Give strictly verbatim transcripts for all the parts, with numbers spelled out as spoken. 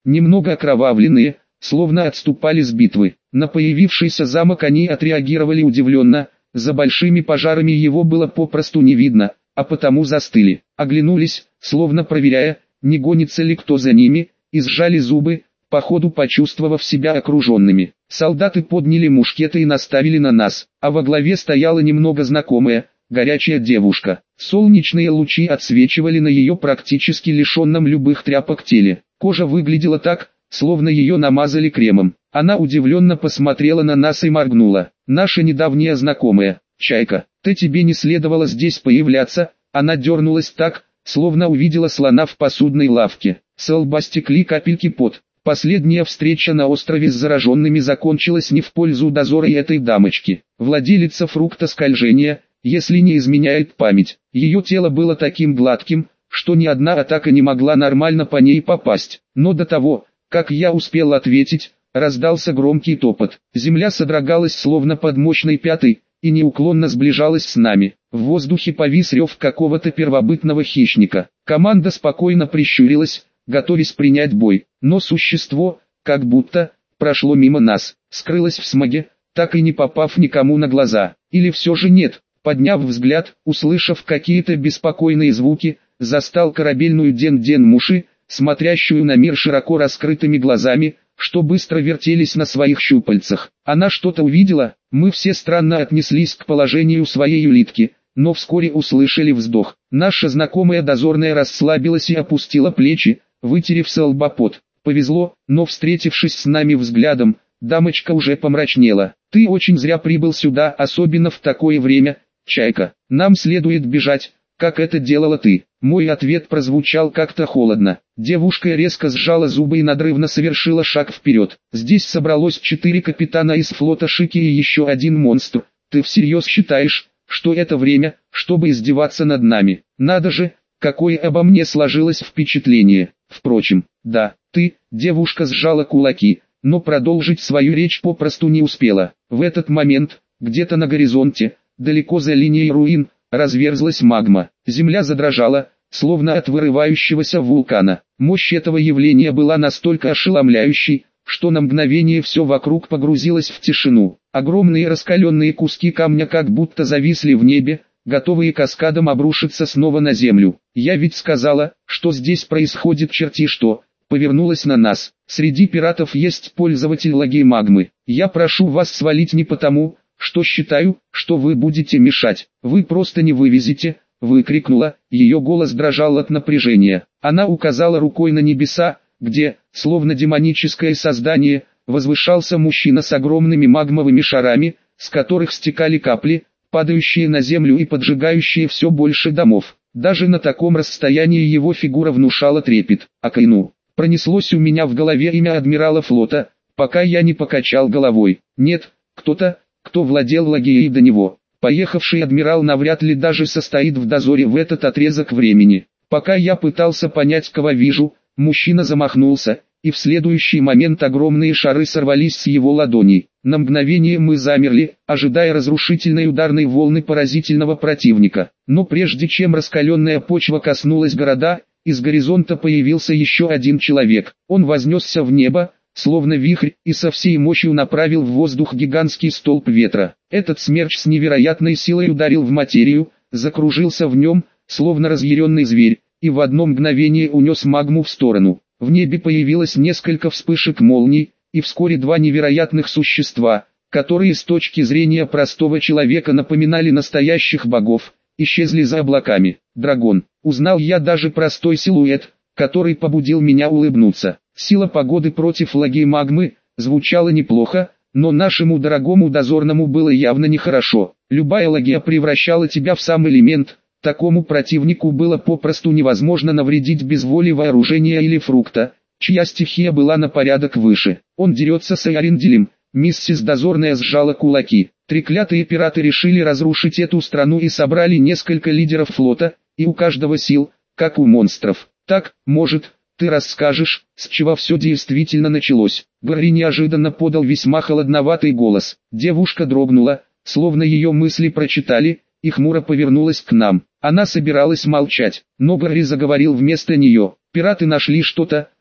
немного окровавленные, словно отступали с битвы. На появившийся замок они отреагировали удивленно, за большими пожарами его было попросту не видно, а потому застыли, оглянулись, словно проверяя, не гонится ли кто за ними, и сжали зубы, походу почувствовав себя окруженными. Солдаты подняли мушкеты и наставили на нас, а во главе стояла немного знакомая, горячая девушка. Солнечные лучи отсвечивали на ее практически лишенном любых тряпок теле. Кожа выглядела так, словно ее намазали кремом. Она удивленно посмотрела на нас и моргнула. Наша недавняя знакомая, Чайка, ты тебе не следовало здесь появляться. Она дернулась так, словно увидела слона в посудной лавке. С лба стекли капельки пот. Последняя встреча на острове с зараженными закончилась не в пользу дозора и этой дамочки. Владелица фрукта скольжения, если не изменяет память. Ее тело было таким гладким, что ни одна атака не могла нормально по ней попасть. Но до того, как я успел ответить, раздался громкий топот. Земля содрогалась словно под мощной пятой, и неуклонно сближалась с нами. В воздухе повис рев какого-то первобытного хищника. Команда спокойно прищурилась, готовясь принять бой, но существо, как будто, прошло мимо нас, скрылось в смоге, так и не попав никому на глаза. Или все же нет, подняв взгляд, услышав какие-то беспокойные звуки, застал корабельную Ден-Ден Муши, смотрящую на мир широко раскрытыми глазами, что быстро вертелись на своих щупальцах. Она что-то увидела, мы все странно отнеслись к положению своей улитки, но вскоре услышали вздох. Наша знакомая дозорная расслабилась и опустила плечи, вытерев со лба пот. Повезло, но встретившись с нами взглядом, дамочка уже помрачнела. Ты очень зря прибыл сюда, особенно в такое время, Чайка. Нам следует бежать, как это делала ты. Мой ответ прозвучал как-то холодно. Девушка резко сжала зубы и надрывно совершила шаг вперед. Здесь собралось четыре капитана из флота Шики и еще один монстр. Ты всерьез считаешь, что это время, чтобы издеваться над нами? Надо же, какое обо мне сложилось впечатление. Впрочем, да, ты, девушка сжала кулаки, но продолжить свою речь попросту не успела. В этот момент, где-то на горизонте, далеко за линией руин, разверзлась магма. Земля задрожала, словно от вырывающегося вулкана. Мощь этого явления была настолько ошеломляющей, что на мгновение все вокруг погрузилось в тишину. Огромные раскаленные куски камня как будто зависли в небе, готовые каскадом обрушиться снова на землю. Я ведь сказала, что здесь происходит черти что. Повернулась на нас. Среди пиратов есть пользователь лаги магмы. Я прошу вас свалить не потому, что считаю, что вы будете мешать. Вы просто не вывезете, выкрикнула. Ее голос дрожал от напряжения. Она указала рукой на небеса, где, словно демоническое создание, возвышался мужчина с огромными магмовыми шарами, с которых стекали капли, падающие на землю и поджигающие все больше домов. Даже на таком расстоянии его фигура внушала трепет. Акаину. Пронеслось у меня в голове имя адмирала флота, пока я не покачал головой. Нет, кто-то, кто владел лагеей до него. Поехавший адмирал навряд ли даже состоит в дозоре в этот отрезок времени. Пока я пытался понять, кого вижу, мужчина замахнулся, и в следующий момент огромные шары сорвались с его ладоней. На мгновение мы замерли, ожидая разрушительной ударной волны поразительного противника. Но прежде чем раскаленная почва коснулась города, из горизонта появился еще один человек. Он вознесся в небо, словно вихрь, и со всей мощью направил в воздух гигантский столб ветра. Этот смерч с невероятной силой ударил в материю, закружился в нем, словно разъяренный зверь, и в одно мгновение унес магму в сторону. В небе появилось несколько вспышек молний, и вскоре два невероятных существа, которые с точки зрения простого человека напоминали настоящих богов, исчезли за облаками. Дракон. Узнал я даже простой силуэт, который побудил меня улыбнуться. Сила погоды против лаги магмы звучала неплохо, но нашему дорогому дозорному было явно нехорошо. Любая лагия превращала тебя в сам элемент. Такому противнику было попросту невозможно навредить без воли вооружения или фрукта, чья стихия была на порядок выше. Он дерется с Айренделем. Миссис Дозорная сжала кулаки. Треклятые пираты решили разрушить эту страну и собрали несколько лидеров флота, и у каждого сил, как у монстров. Так, может, ты расскажешь, с чего все действительно началось? Гарри неожиданно подал весьма холодноватый голос. Девушка дрогнула, словно ее мысли прочитали, и хмуро повернулась к нам. Она собиралась молчать, но Гарри заговорил вместо нее. Пираты нашли что-то,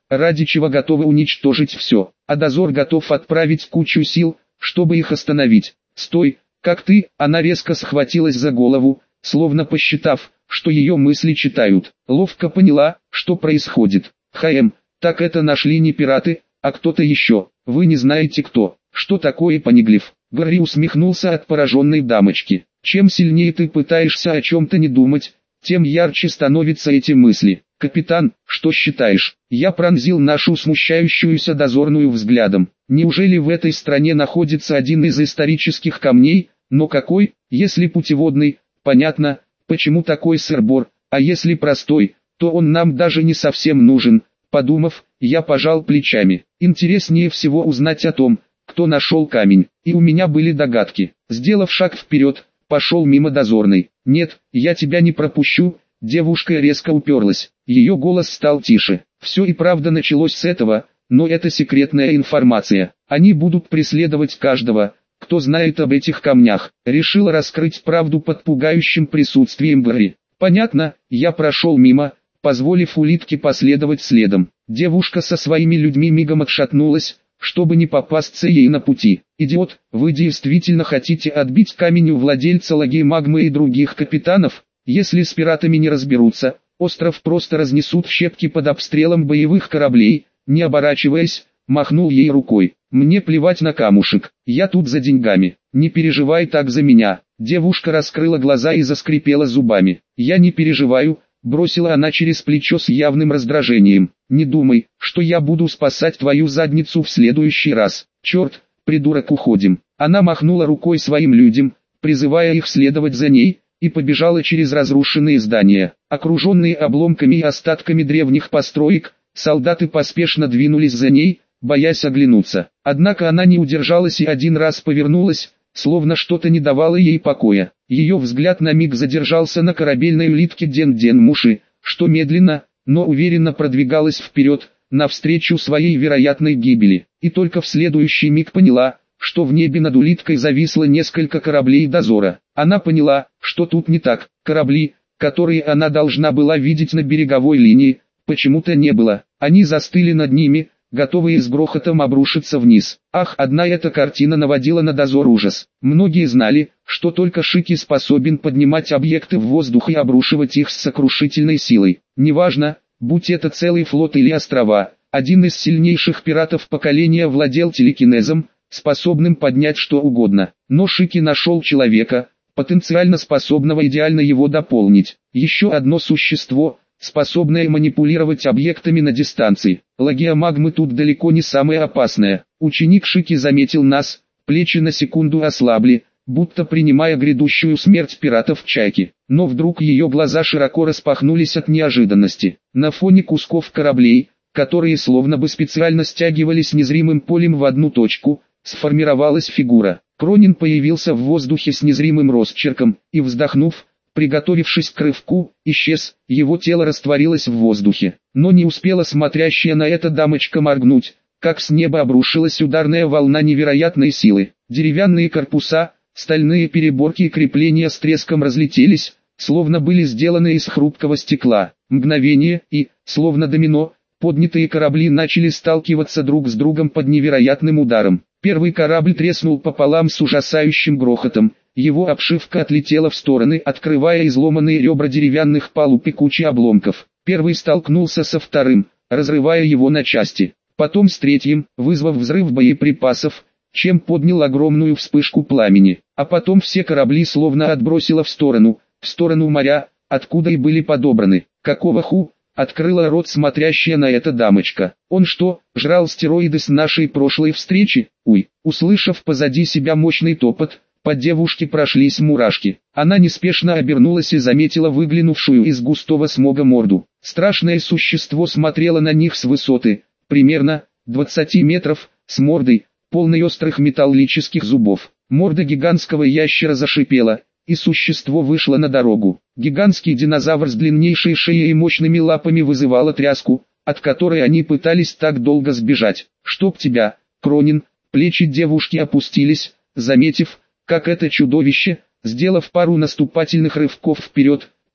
ради чего готовы уничтожить все, а дозор готов отправить кучу сил, чтобы их остановить. «Стой, как ты!» Она резко схватилась за голову, словно посчитав, что ее мысли читают. Ловко поняла, что происходит. «Хм, так это нашли не пираты, а кто-то еще. Вы не знаете кто. Что такое понеглиф?» Гарри усмехнулся от пораженной дамочки. «Чем сильнее ты пытаешься о чем-то не думать, тем ярче становятся эти мысли. Капитан, что считаешь?» Я пронзил нашу смущающуюся дозорную взглядом. Неужели в этой стране находится один из исторических камней? Но какой? Если путеводный, понятно, почему такой сыр-бор, а если простой, то он нам даже не совсем нужен. Подумав, я пожал плечами. Интереснее всего узнать о том, кто нашел камень, и у меня были догадки. Сделав шаг вперед, пошел мимо дозорной. «Нет, я тебя не пропущу». Девушка резко уперлась, ее голос стал тише. Все и правда началось с этого, но это секретная информация. Они будут преследовать каждого, кто знает об этих камнях. Решила раскрыть правду под пугающим присутствием Гарри. Понятно, я прошел мимо, позволив улитке последовать следом. Девушка со своими людьми мигом отшатнулась, чтобы не попасться ей на пути. «Идиот, вы действительно хотите отбить камень у владельца лаги магмы и других капитанов? Если с пиратами не разберутся, остров просто разнесут в щепки под обстрелом боевых кораблей». Не оборачиваясь, махнул ей рукой. «Мне плевать на камушек, я тут за деньгами, не переживай так за меня». Девушка раскрыла глаза и заскрипела зубами. «Я не переживаю», бросила она через плечо с явным раздражением. «Не думай, что я буду спасать твою задницу в следующий раз. Черт, придурок, уходим». Она махнула рукой своим людям, призывая их следовать за ней, и побежала через разрушенные здания. Окруженные обломками и остатками древних построек, солдаты поспешно двинулись за ней, боясь оглянуться. Однако она не удержалась и один раз повернулась, словно что-то не давало ей покоя. Ее взгляд на миг задержался на корабельной улитке Ден-Ден Муши, что медленно, но уверенно продвигалась вперед, навстречу своей вероятной гибели. И только в следующий миг поняла, что в небе над улиткой зависло несколько кораблей дозора. Она поняла, что тут не так. Корабли, которые она должна была видеть на береговой линии, почему-то не было. Они застыли над ними, готовые с грохотом обрушиться вниз. Ах, одна эта картина наводила на дозор ужас. Многие знали, что только Шики способен поднимать объекты в воздух и обрушивать их с сокрушительной силой. Неважно, будь это целый флот или острова, один из сильнейших пиратов поколения владел телекинезом, способным поднять что угодно. Но Шики нашел человека, потенциально способного идеально его дополнить. Еще одно существо, способное манипулировать объектами на дистанции. Лагия магмы тут далеко не самая опасная. Ученик Шики заметил нас, плечи на секунду ослабли, будто принимая грядущую смерть пиратов Чайки. Но вдруг ее глаза широко распахнулись от неожиданности. На фоне кусков кораблей, которые словно бы специально стягивались незримым полем в одну точку, сформировалась фигура. Кронин появился в воздухе с незримым росчерком, и вздохнув, приготовившись к рывку, исчез, его тело растворилось в воздухе. Но не успела смотрящая на это дамочка моргнуть, как с неба обрушилась ударная волна невероятной силы. Деревянные корпуса, стальные переборки и крепления с треском разлетелись, словно были сделаны из хрупкого стекла. Мгновение, и, словно домино, поднятые корабли начали сталкиваться друг с другом под невероятным ударом. Первый корабль треснул пополам с ужасающим грохотом, его обшивка отлетела в стороны, открывая изломанные ребра деревянных палуб и кучи обломков. Первый столкнулся со вторым, разрывая его на части. Потом с третьим, вызвав взрыв боеприпасов, чем поднял огромную вспышку пламени. А потом все корабли словно отбросило в сторону, в сторону моря, откуда и были подобраны. «Какого ху?» — открыла рот смотрящая на это дамочка. «Он что, жрал стероиды с нашей прошлой встречи?» Уй, услышав позади себя мощный топот, по девушке прошлись мурашки. Она неспешно обернулась и заметила выглянувшую из густого смога морду. Страшное существо смотрело на них с высоты, примерно двадцати метров, с мордой, полной острых металлических зубов. Морда гигантского ящера зашипела, и существо вышло на дорогу. Гигантский динозавр с длиннейшей шеей и мощными лапами вызывало тряску, от которой они пытались так долго сбежать. «Чтоб тебя, Кронин!» Плечи девушки опустились, заметив, как это чудовище, сделав пару наступательных рывков вперед,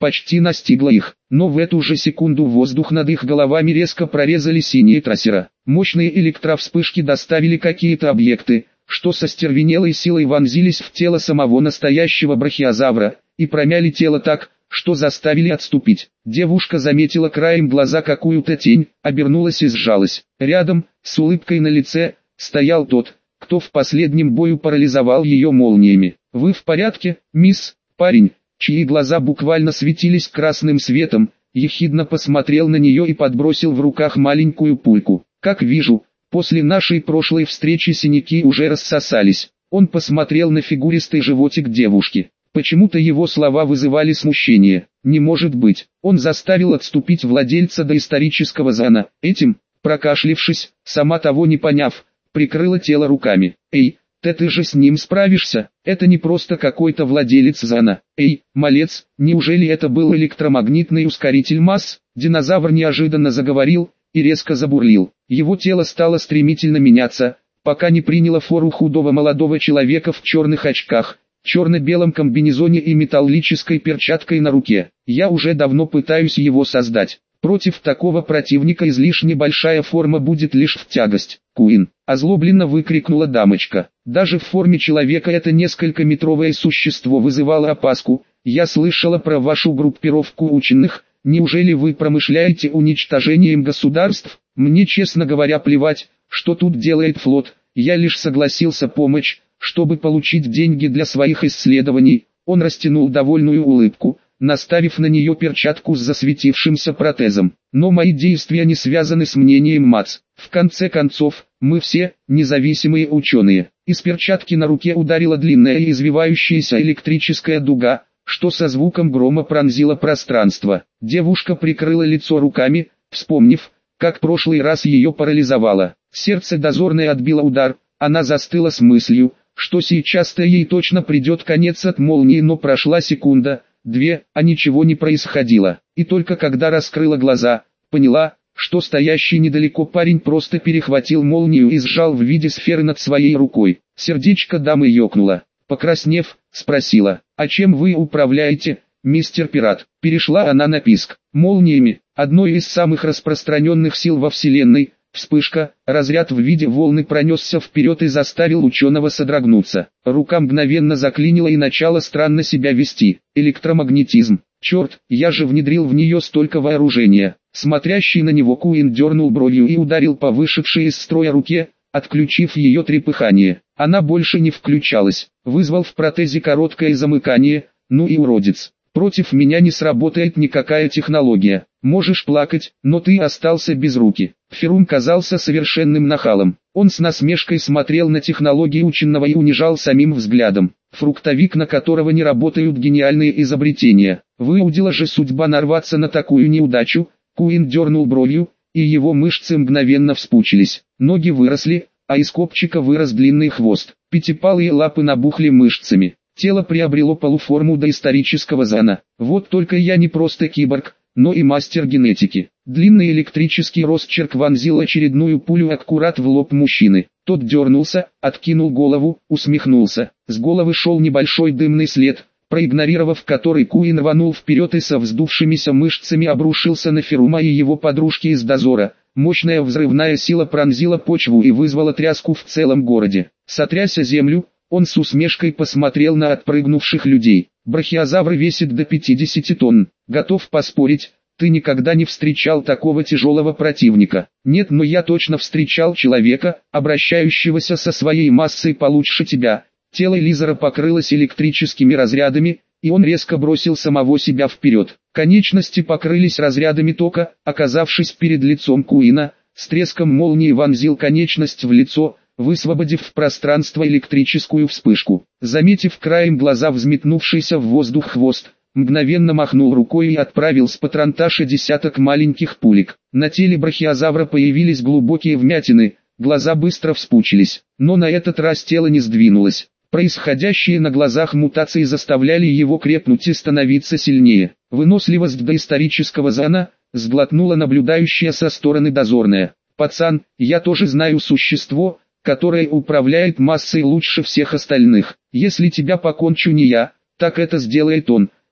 почти настигла их, но в эту же секунду воздух над их головами резко прорезали синие трассера. Мощные электровспышки доставили какие-то объекты, что со стервенелой силой вонзились в тело самого настоящего брахиозавра, и промяли тело так, что заставили отступить. Девушка заметила краем глаза какую-то тень, обернулась и сжалась. Рядом, с улыбкой на лице, стоял тот, кто в последнем бою парализовал ее молниями. «Вы в порядке, мисс?» Парень, чьи глаза буквально светились красным светом, ехидно посмотрел на нее и подбросил в руках маленькую пульку. «Как вижу, после нашей прошлой встречи синяки уже рассосались». Он посмотрел на фигуристый животик девушки. Почему-то его слова вызывали смущение. Не может быть. Он заставил отступить владельца доисторического зана. Этим, прокашлившись, сама того не поняв, прикрыла тело руками. «Эй, ты, ты же с ним справишься? Это не просто какой-то владелец зана. Эй, малец, неужели это был электромагнитный ускоритель масс?» Динозавр неожиданно заговорил и резко забурлил. Его тело стало стремительно меняться, пока не приняло форму худого молодого человека в черных очках, черно-белом комбинезоне и металлической перчаткой на руке. «Я уже давно пытаюсь его создать. Против такого противника излишне большая форма будет лишь в тягость». «Куин!» – озлобленно выкрикнула дамочка. «Даже в форме человека это несколько метровое существо вызывало опаску. Я слышала про вашу группировку ученых. Неужели вы промышляете уничтожением государств? Мне, честно говоря, плевать, что тут делает флот. Я лишь согласился помочь, чтобы получить деньги для своих исследований». Он растянул довольную улыбку, наставив на нее перчатку с засветившимся протезом. «Но мои действия не связаны с мнением МАЦ. В конце концов, мы все независимые ученые». Из перчатки на руке ударила длинная и извивающаяся электрическая дуга, что со звуком грома пронзило пространство. Девушка прикрыла лицо руками, вспомнив, как прошлый раз ее парализовало. Сердце дозорной отбило удар, она застыла с мыслью, что сейчас-то ей точно придет конец от молнии, но прошла секунда, две, а ничего не происходило. И только когда раскрыла глаза, поняла, что стоящий недалеко парень просто перехватил молнию и сжал в виде сферы над своей рукой. Сердечко дамы ёкнуло. Покраснев, спросила: «А чем вы управляете, мистер Пират?» Перешла она на писк. «Молниями, одной из самых распространенных сил во Вселенной». Вспышка, разряд в виде волны пронесся вперед и заставил ученого содрогнуться. Рука мгновенно заклинила и начала странно себя вести. Электромагнетизм. Черт, я же внедрил в нее столько вооружения. Смотрящий на него Куин дернул бровью и ударил по вышедшей из строя руке, отключив ее трепыхание. Она больше не включалась. Вызвал в протезе короткое замыкание. Ну и уродец. Против меня не сработает никакая технология. Можешь плакать, но ты остался без руки. Ферум казался совершенным нахалом. Он с насмешкой смотрел на технологии ученого и унижал самим взглядом. Фруктовик, на которого не работают гениальные изобретения. Выудила же судьба нарваться на такую неудачу. Куин дернул бровью, и его мышцы мгновенно вспучились. Ноги выросли, а из копчика вырос длинный хвост. Пятипалые лапы набухли мышцами. Тело приобрело полуформу доисторического зана. Вот только я не просто киборг, но и мастер генетики. Длинный электрический росчерк вонзил очередную пулю аккурат в лоб мужчины. Тот дернулся, откинул голову, усмехнулся. С головы шел небольшой дымный след, проигнорировав который, Куин рванул вперед и со вздувшимися мышцами обрушился на Ферума и его подружки из дозора. Мощная взрывная сила пронзила почву и вызвала тряску в целом городе. Сотряся землю, он с усмешкой посмотрел на отпрыгнувших людей. Брахиозавр весит до пятидесяти тонн. Готов поспорить, ты никогда не встречал такого тяжелого противника. Нет, но я точно встречал человека, обращающегося со своей массой получше тебя. Тело Лизера покрылось электрическими разрядами, и он резко бросил самого себя вперед. Конечности покрылись разрядами тока, оказавшись перед лицом Куина, с треском молнии вонзил конечность в лицо, высвободив в пространство электрическую вспышку. Заметив краем глаза взметнувшийся в воздух хвост, мгновенно махнул рукой и отправил с патронташа десяток маленьких пулек. На теле брахиозавра появились глубокие вмятины, глаза быстро вспучились, но на этот раз тело не сдвинулось. Происходящие на глазах мутации заставляли его крепнуть и становиться сильнее. Выносливость доисторического зана, сглотнула наблюдающая со стороны дозорная. «Пацан, я тоже знаю существо, которое управляет массой лучше всех остальных. Если тебя покончу не я, так это сделает он».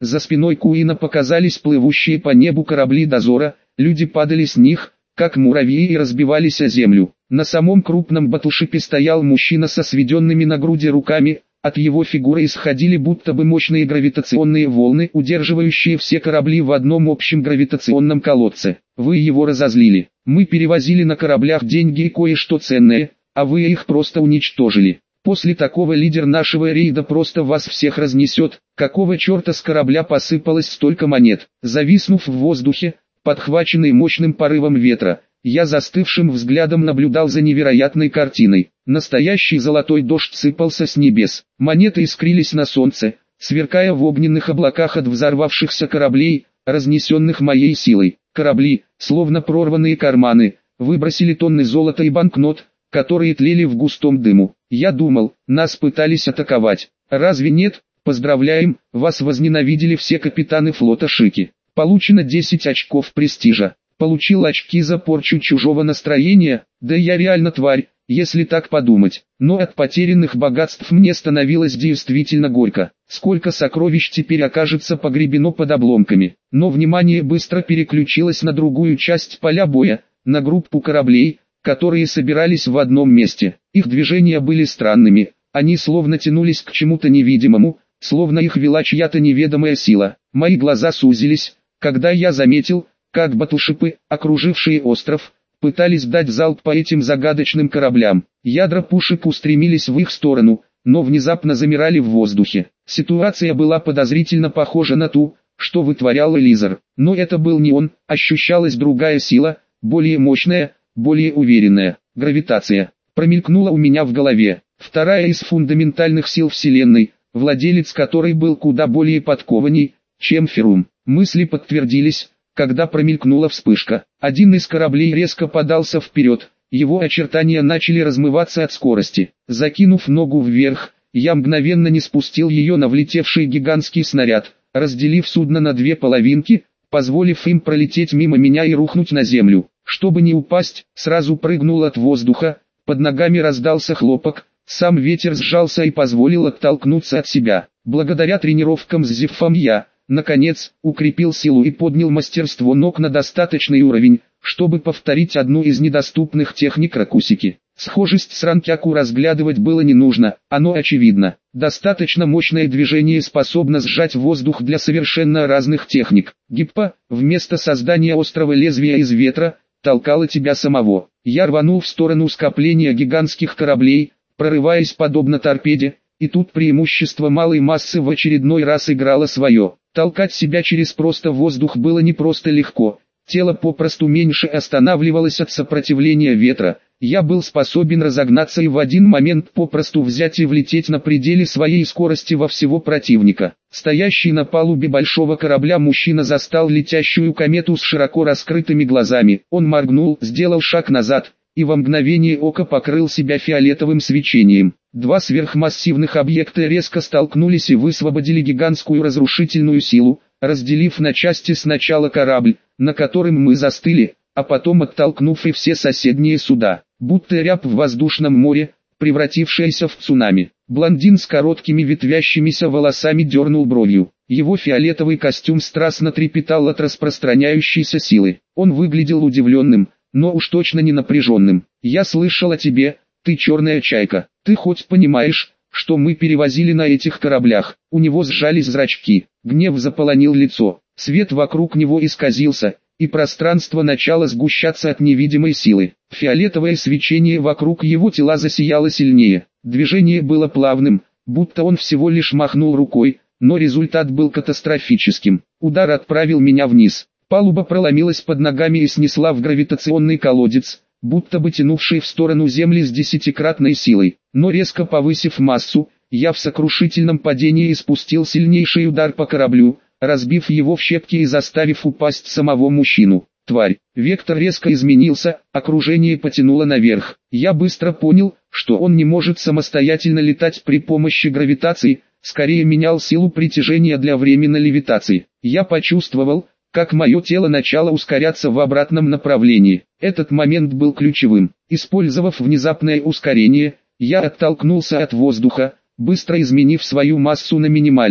За спиной Куина показались плывущие по небу корабли дозора, люди падали с них, как муравьи, и разбивались о землю. На самом крупном батлшипе стоял мужчина со сведенными на груди руками, от его фигуры исходили будто бы мощные гравитационные волны, удерживающие все корабли в одном общем гравитационном колодце. Вы его разозлили. Мы перевозили на кораблях деньги и кое-что ценное, а вы их просто уничтожили. После такого лидер нашего рейда просто вас всех разнесет. Какого черта с корабля посыпалось столько монет? Зависнув в воздухе, подхваченный мощным порывом ветра, я застывшим взглядом наблюдал за невероятной картиной. Настоящий золотой дождь сыпался с небес. Монеты искрились на солнце, сверкая в огненных облаках от взорвавшихся кораблей, разнесенных моей силой. Корабли, словно прорванные карманы, выбросили тонны золота и банкнот, которые тлели в густом дыму. Я думал, нас пытались атаковать. Разве нет? Поздравляем, вас возненавидели все капитаны флота Шики. Получено десять очков престижа. Получил очки за порчу чужого настроения, да я реально тварь, если так подумать. Но от потерянных богатств мне становилось действительно горько. Сколько сокровищ теперь окажется погребено под обломками. Но внимание быстро переключилось на другую часть поля боя, на группу кораблей, которые собирались в одном месте. Их движения были странными, они словно тянулись к чему-то невидимому, словно их вела чья-то неведомая сила. Мои глаза сузились, когда я заметил, как батлшипы, окружившие остров, пытались дать залп по этим загадочным кораблям. Ядра пушек устремились в их сторону, но внезапно замирали в воздухе. Ситуация была подозрительно похожа на ту, что вытворял Элизар. Но это был не он, ощущалась другая сила, более мощная, более уверенная. Гравитация промелькнула у меня в голове. Вторая из фундаментальных сил Вселенной, владелец которой был куда более подкованней, чем Ферум. Мысли подтвердились, когда промелькнула вспышка. Один из кораблей резко подался вперед, его очертания начали размываться от скорости. Закинув ногу вверх, я мгновенно не спустил ее на влетевший гигантский снаряд, разделив судно на две половинки, позволив им пролететь мимо меня и рухнуть на землю. Чтобы не упасть, сразу прыгнул от воздуха, под ногами раздался хлопок, сам ветер сжался и позволил оттолкнуться от себя. Благодаря тренировкам с Зевфом я, наконец, укрепил силу и поднял мастерство ног на достаточный уровень, чтобы повторить одну из недоступных техник Ракусики. Схожесть с Ранкяку разглядывать было не нужно, оно очевидно. Достаточно мощное движение способно сжать воздух для совершенно разных техник. Гиппа, вместо создания острого лезвия из ветра, толкала тебя самого. Я рванул в сторону скопления гигантских кораблей, прорываясь подобно торпеде, и тут преимущество малой массы в очередной раз играло свое. Толкать себя через просто воздух было не просто легко, тело попросту меньше останавливалось от сопротивления ветра. Я был способен разогнаться и в один момент попросту взять и влететь на пределе своей скорости во всего противника. Стоящий на палубе большого корабля мужчина застал летящую комету с широко раскрытыми глазами. Он моргнул, сделал шаг назад, и во мгновение ока покрыл себя фиолетовым свечением. Два сверхмассивных объекта резко столкнулись и высвободили гигантскую разрушительную силу, разделив на части сначала корабль, на котором мы застыли, а потом оттолкнув и все соседние суда, будто рябь в воздушном море, превратившаяся в цунами. Блондин с короткими ветвящимися волосами дернул бровью. Его фиолетовый костюм страстно трепетал от распространяющейся силы. Он выглядел удивленным, но уж точно не напряженным. «Я слышал о тебе, ты черная чайка. Ты хоть понимаешь, что мы перевозили на этих кораблях?» У него сжались зрачки, гнев заполонил лицо, свет вокруг него исказился, и пространство начало сгущаться от невидимой силы. Фиолетовое свечение вокруг его тела засияло сильнее. Движение было плавным, будто он всего лишь махнул рукой, но результат был катастрофическим. Удар отправил меня вниз. Палуба проломилась под ногами и снесла в гравитационный колодец, будто бы тянувший в сторону Земли с десятикратной силой. Но резко повысив массу, я в сокрушительном падении испустил сильнейший удар по кораблю, разбив его в щепки и заставив упасть самого мужчину. Тварь. Вектор резко изменился, окружение потянуло наверх. Я быстро понял, что он не может самостоятельно летать при помощи гравитации, скорее менял силу притяжения для временной левитации. Я почувствовал, как мое тело начало ускоряться в обратном направлении. Этот момент был ключевым. Использовав внезапное ускорение, я оттолкнулся от воздуха, быстро изменив свою массу на минимальную.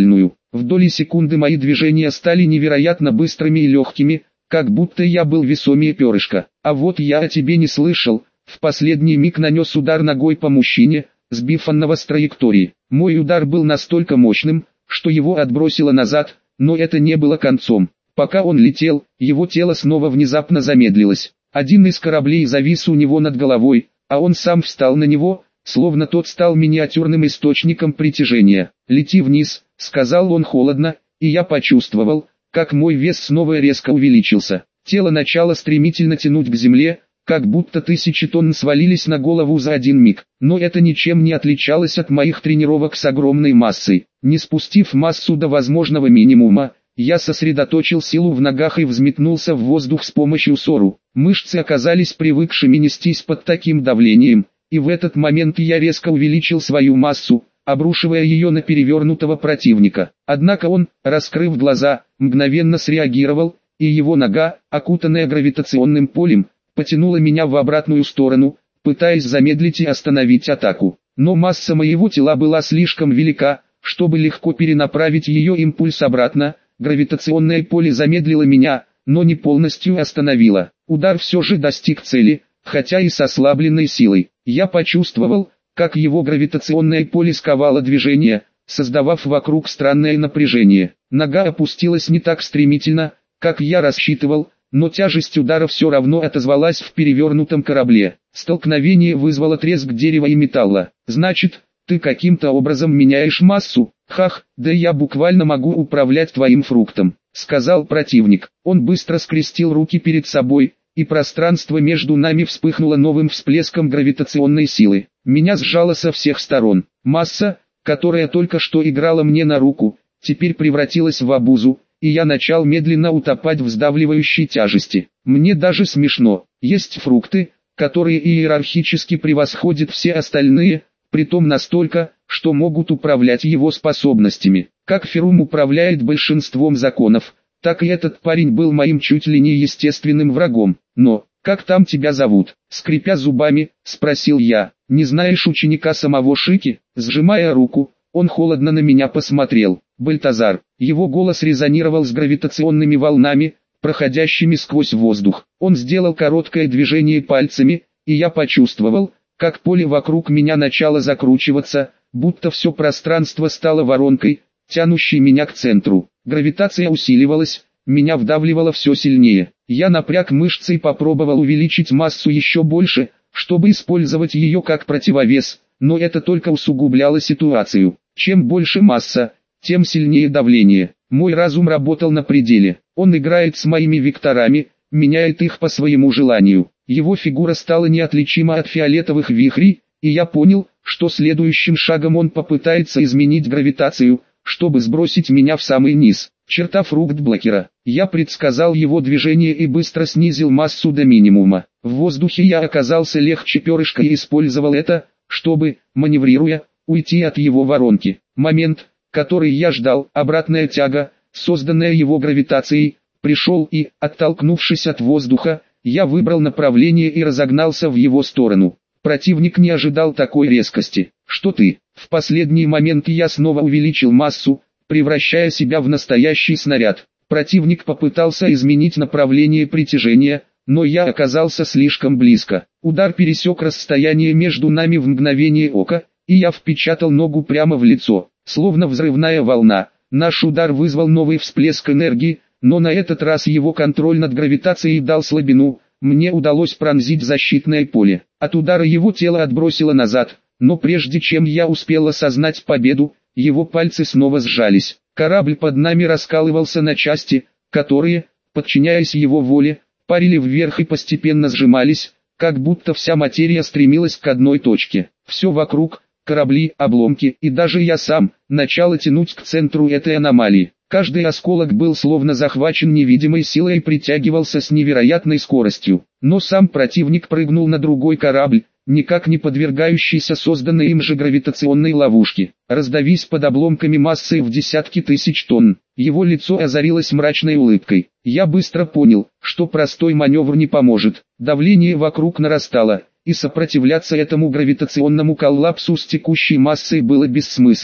В доли секунды мои движения стали невероятно быстрыми и легкими, как будто я был весомее перышка. А вот я о тебе не слышал. В последний миг нанес удар ногой по мужчине, сбив Анного с траектории. Мой удар был настолько мощным, что его отбросило назад, но это не было концом. Пока он летел, его тело снова внезапно замедлилось. Один из кораблей завис у него над головой, а он сам встал на него, словно тот стал миниатюрным источником притяжения. «Лети вниз», — сказал он холодно, и я почувствовал, как мой вес снова резко увеличился. Тело начало стремительно тянуть к земле, как будто тысячи тонн свалились на голову за один миг. Но это ничем не отличалось от моих тренировок с огромной массой. Не спустив массу до возможного минимума, я сосредоточил силу в ногах и взметнулся в воздух с помощью сору. Мышцы оказались привыкшими нестись под таким давлением, и в этот момент я резко увеличил свою массу, обрушивая ее на перевернутого противника. Однако он, раскрыв глаза, мгновенно среагировал, и его нога, окутанная гравитационным полем, потянула меня в обратную сторону, пытаясь замедлить и остановить атаку. Но масса моего тела была слишком велика, чтобы легко перенаправить ее импульс обратно. Гравитационное поле замедлило меня, но не полностью остановило. Удар все же достиг цели, хотя и с ослабленной силой. Я почувствовал, как его гравитационное поле сковало движение, создавав вокруг странное напряжение. Нога опустилась не так стремительно, как я рассчитывал, но тяжесть удара все равно отозвалась в перевернутом корабле. Столкновение вызвало треск дерева и металла. «Значит, ты каким-то образом меняешь массу? Хах, да я буквально могу управлять твоим фруктом», — сказал противник. Он быстро скрестил руки перед собой, и пространство между нами вспыхнуло новым всплеском гравитационной силы. Меня сжало со всех сторон. Масса, которая только что играла мне на руку, теперь превратилась в обузу, и я начал медленно утопать в сдавливающей тяжести. Мне даже смешно. Есть фрукты, которые иерархически превосходят все остальные, притом настолько, что могут управлять его способностями. Как Ферум управляет большинством законов, так и этот парень был моим чуть ли не естественным врагом. Но, как там тебя зовут? Скрипя зубами, спросил я. Не знаешь ученика самого Шики? Сжимая руку, он холодно на меня посмотрел. Бальтазар. Его голос резонировал с гравитационными волнами, проходящими сквозь воздух. Он сделал короткое движение пальцами, и я почувствовал, как поле вокруг меня начало закручиваться, будто все пространство стало воронкой, тянущей меня к центру. Гравитация усиливалась, меня вдавливало все сильнее. Я напряг мышцы и попробовал увеличить массу еще больше, чтобы использовать ее как противовес, но это только усугубляло ситуацию. Чем больше масса, тем сильнее давление. Мой разум работал на пределе. Он играет с моими векторами, меняет их по своему желанию. Его фигура стала неотличима от фиолетовых вихрей, и я понял, что следующим шагом он попытается изменить гравитацию, чтобы сбросить меня в самый низ. Черта фрукт-блокера. Я предсказал его движение и быстро снизил массу до минимума. В воздухе я оказался легче перышка и использовал это, чтобы, маневрируя, уйти от его воронки. Момент, который я ждал, обратная тяга, созданная его гравитацией, пришел и, оттолкнувшись от воздуха, я выбрал направление и разогнался в его сторону. Противник не ожидал такой резкости. «Что ты?» В последний момент я снова увеличил массу, превращая себя в настоящий снаряд. Противник попытался изменить направление притяжения, но я оказался слишком близко. Удар пересек расстояние между нами в мгновение ока, и я впечатал ногу прямо в лицо. Словно взрывная волна, наш удар вызвал новый всплеск энергии, но на этот раз его контроль над гравитацией дал слабину. Мне удалось пронзить защитное поле. От удара его тело отбросило назад, но прежде чем я успел осознать победу, его пальцы снова сжались. Корабль под нами раскалывался на части, которые, подчиняясь его воле, парили вверх и постепенно сжимались, как будто вся материя стремилась к одной точке. Все вокруг, корабли, обломки и даже я сам, начало тянуть к центру этой аномалии. Каждый осколок был словно захвачен невидимой силой и притягивался с невероятной скоростью. Но сам противник прыгнул на другой корабль, никак не подвергающийся созданной им же гравитационной ловушке. Раздавись под обломками массой в десятки тысяч тонн. Его лицо озарилось мрачной улыбкой. Я быстро понял, что простой маневр не поможет. Давление вокруг нарастало, и сопротивляться этому гравитационному коллапсу с текущей массой было бессмысленно.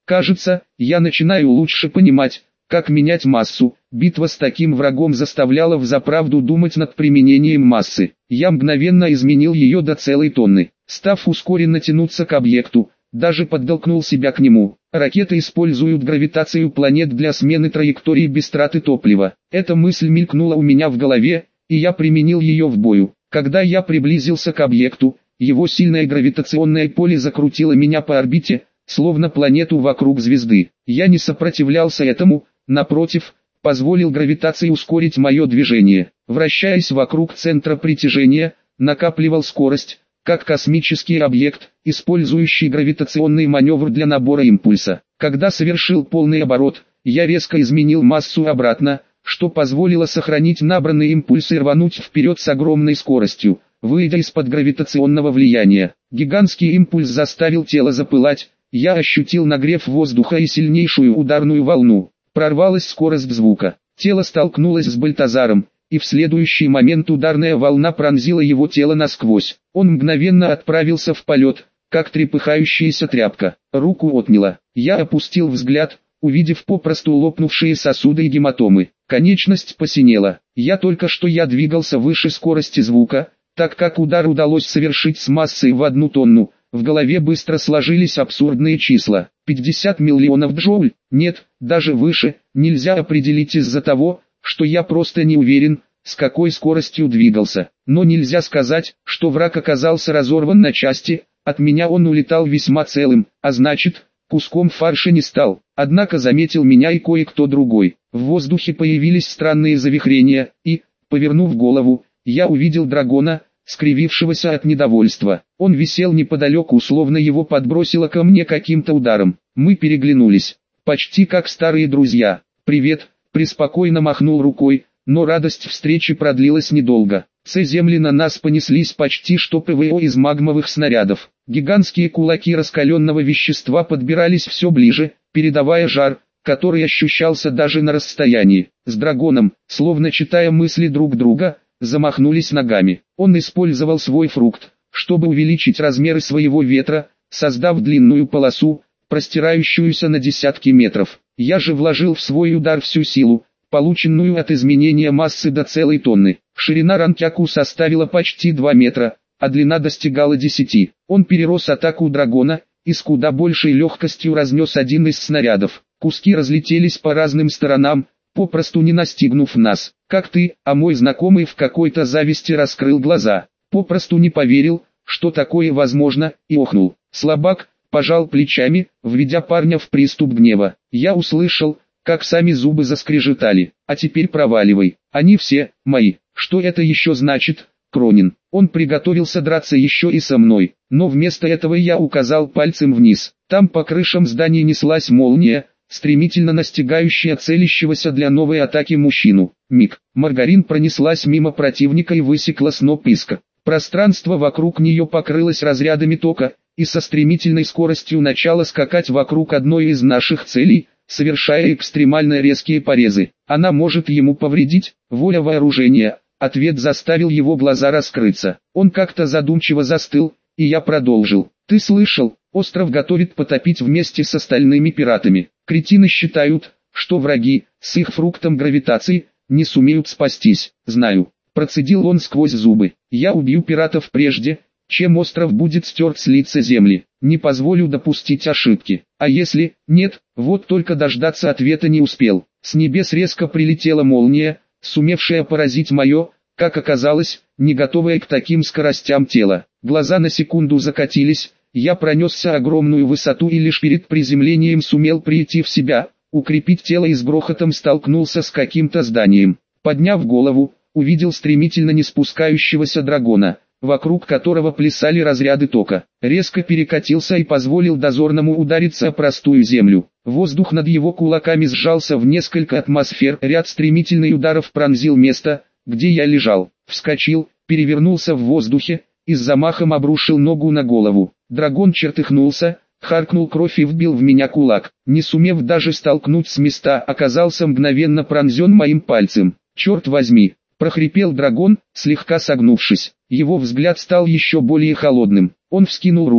Кажется, я начинаю лучше понимать, как менять массу. Битва с таким врагом заставляла взаправду думать над применением массы. Я мгновенно изменил ее до целой тонны, став ускоренно тянуться к объекту, даже подтолкнул себя к нему. Ракеты используют гравитацию планет для смены траектории без траты топлива. Эта мысль мелькнула у меня в голове, и я применил ее в бою. Когда я приблизился к объекту, его сильное гравитационное поле закрутило меня по орбите, словно планету вокруг звезды. Я не сопротивлялся этому, напротив, позволил гравитации ускорить мое движение. Вращаясь вокруг центра притяжения, накапливал скорость, как космический объект, использующий гравитационный маневр для набора импульса. Когда совершил полный оборот, я резко изменил массу обратно, что позволило сохранить набранный импульс и рвануть вперед с огромной скоростью, выйдя из-под гравитационного влияния. Гигантский импульс заставил тело запылать, я ощутил нагрев воздуха и сильнейшую ударную волну. Прорвалась скорость звука, тело столкнулось с Бальтазаром, и в следующий момент ударная волна пронзила его тело насквозь. Он мгновенно отправился в полет, как трепыхающаяся тряпка. Руку отняло. Я опустил взгляд, увидев попросту лопнувшие сосуды и гематомы. Конечность посинела. Я только что я двигался выше скорости звука, так как удар удалось совершить с массой в одну тонну. В голове быстро сложились абсурдные числа. пятьдесят миллионов джоуль? Нет, даже выше. Нельзя определить из-за того, что я просто не уверен, с какой скоростью двигался. Но нельзя сказать, что враг оказался разорван на части, от меня он улетал весьма целым, а значит, куском фарша не стал. Однако заметил меня и кое-кто другой. В воздухе появились странные завихрения, и, повернув голову, я увидел дракона, скривившегося от недовольства. Он висел неподалеку, словно его подбросило ко мне каким-то ударом. Мы переглянулись, почти как старые друзья. «Привет», преспокойно махнул рукой, но радость встречи продлилась недолго. С земли на нас понеслись почти что ПВО из магмовых снарядов. Гигантские кулаки раскаленного вещества подбирались все ближе, передавая жар, который ощущался даже на расстоянии. С драконом, словно читая мысли друг друга, замахнулись ногами. Он использовал свой фрукт, чтобы увеличить размеры своего ветра, создав длинную полосу, простирающуюся на десятки метров. Я же вложил в свой удар всю силу, полученную от изменения массы до целой тонны. Ширина Ранкяку составила почти два метра, а длина достигала десяти. Он перерос атаку дракона, и с куда большей легкостью разнес один из снарядов. Куски разлетелись по разным сторонам, попросту не настигнув нас. Как ты, а мой знакомый в какой-то зависти раскрыл глаза. Попросту не поверил, что такое возможно, и охнул. Слабак пожал плечами, введя парня в приступ гнева. Я услышал, как сами зубы заскрежетали. А теперь проваливай. Они все мои. Что это еще значит, Кронин? Он приготовился драться еще и со мной, но вместо этого я указал пальцем вниз. Там по крышам зданий неслась молния, стремительно настигающая целящегося для новой атаки мужчину. Миг. Маргарин пронеслась мимо противника и высекла сноп иска. Пространство вокруг нее покрылось разрядами тока, и со стремительной скоростью начала скакать вокруг одной из наших целей, совершая экстремально резкие порезы. Она может ему повредить, воля вооружения. Ответ заставил его глаза раскрыться. Он как-то задумчиво застыл, и я продолжил. Ты слышал, остров готовит потопить вместе с остальными пиратами. Кретины считают, что враги, с их фруктом гравитации, не сумеют спастись. Знаю. Процедил он сквозь зубы. Я убью пиратов прежде, чем остров будет стерт с лица земли. Не позволю допустить ошибки. А если нет, вот только дождаться ответа не успел. С небес резко прилетела молния, сумевшая поразить мое, как оказалось, не готовое к таким скоростям тело. Глаза на секунду закатились, я пронесся огромную высоту и лишь перед приземлением сумел прийти в себя, укрепить тело и с грохотом столкнулся с каким-то зданием. Подняв голову, увидел стремительно не спускающегося дракона, вокруг которого плясали разряды тока. Резко перекатился и позволил дозорному удариться о простую землю. Воздух над его кулаками сжался в несколько атмосфер. Ряд стремительных ударов пронзил место, где я лежал. Вскочил, перевернулся в воздухе и с замахом обрушил ногу на голову. Дракон чертыхнулся, харкнул кровь и вбил в меня кулак. Не сумев даже столкнуть с места, оказался мгновенно пронзен моим пальцем. «Черт возьми!» — прохрипел дракон, слегка согнувшись. Его взгляд стал еще более холодным. Он вскинул руку,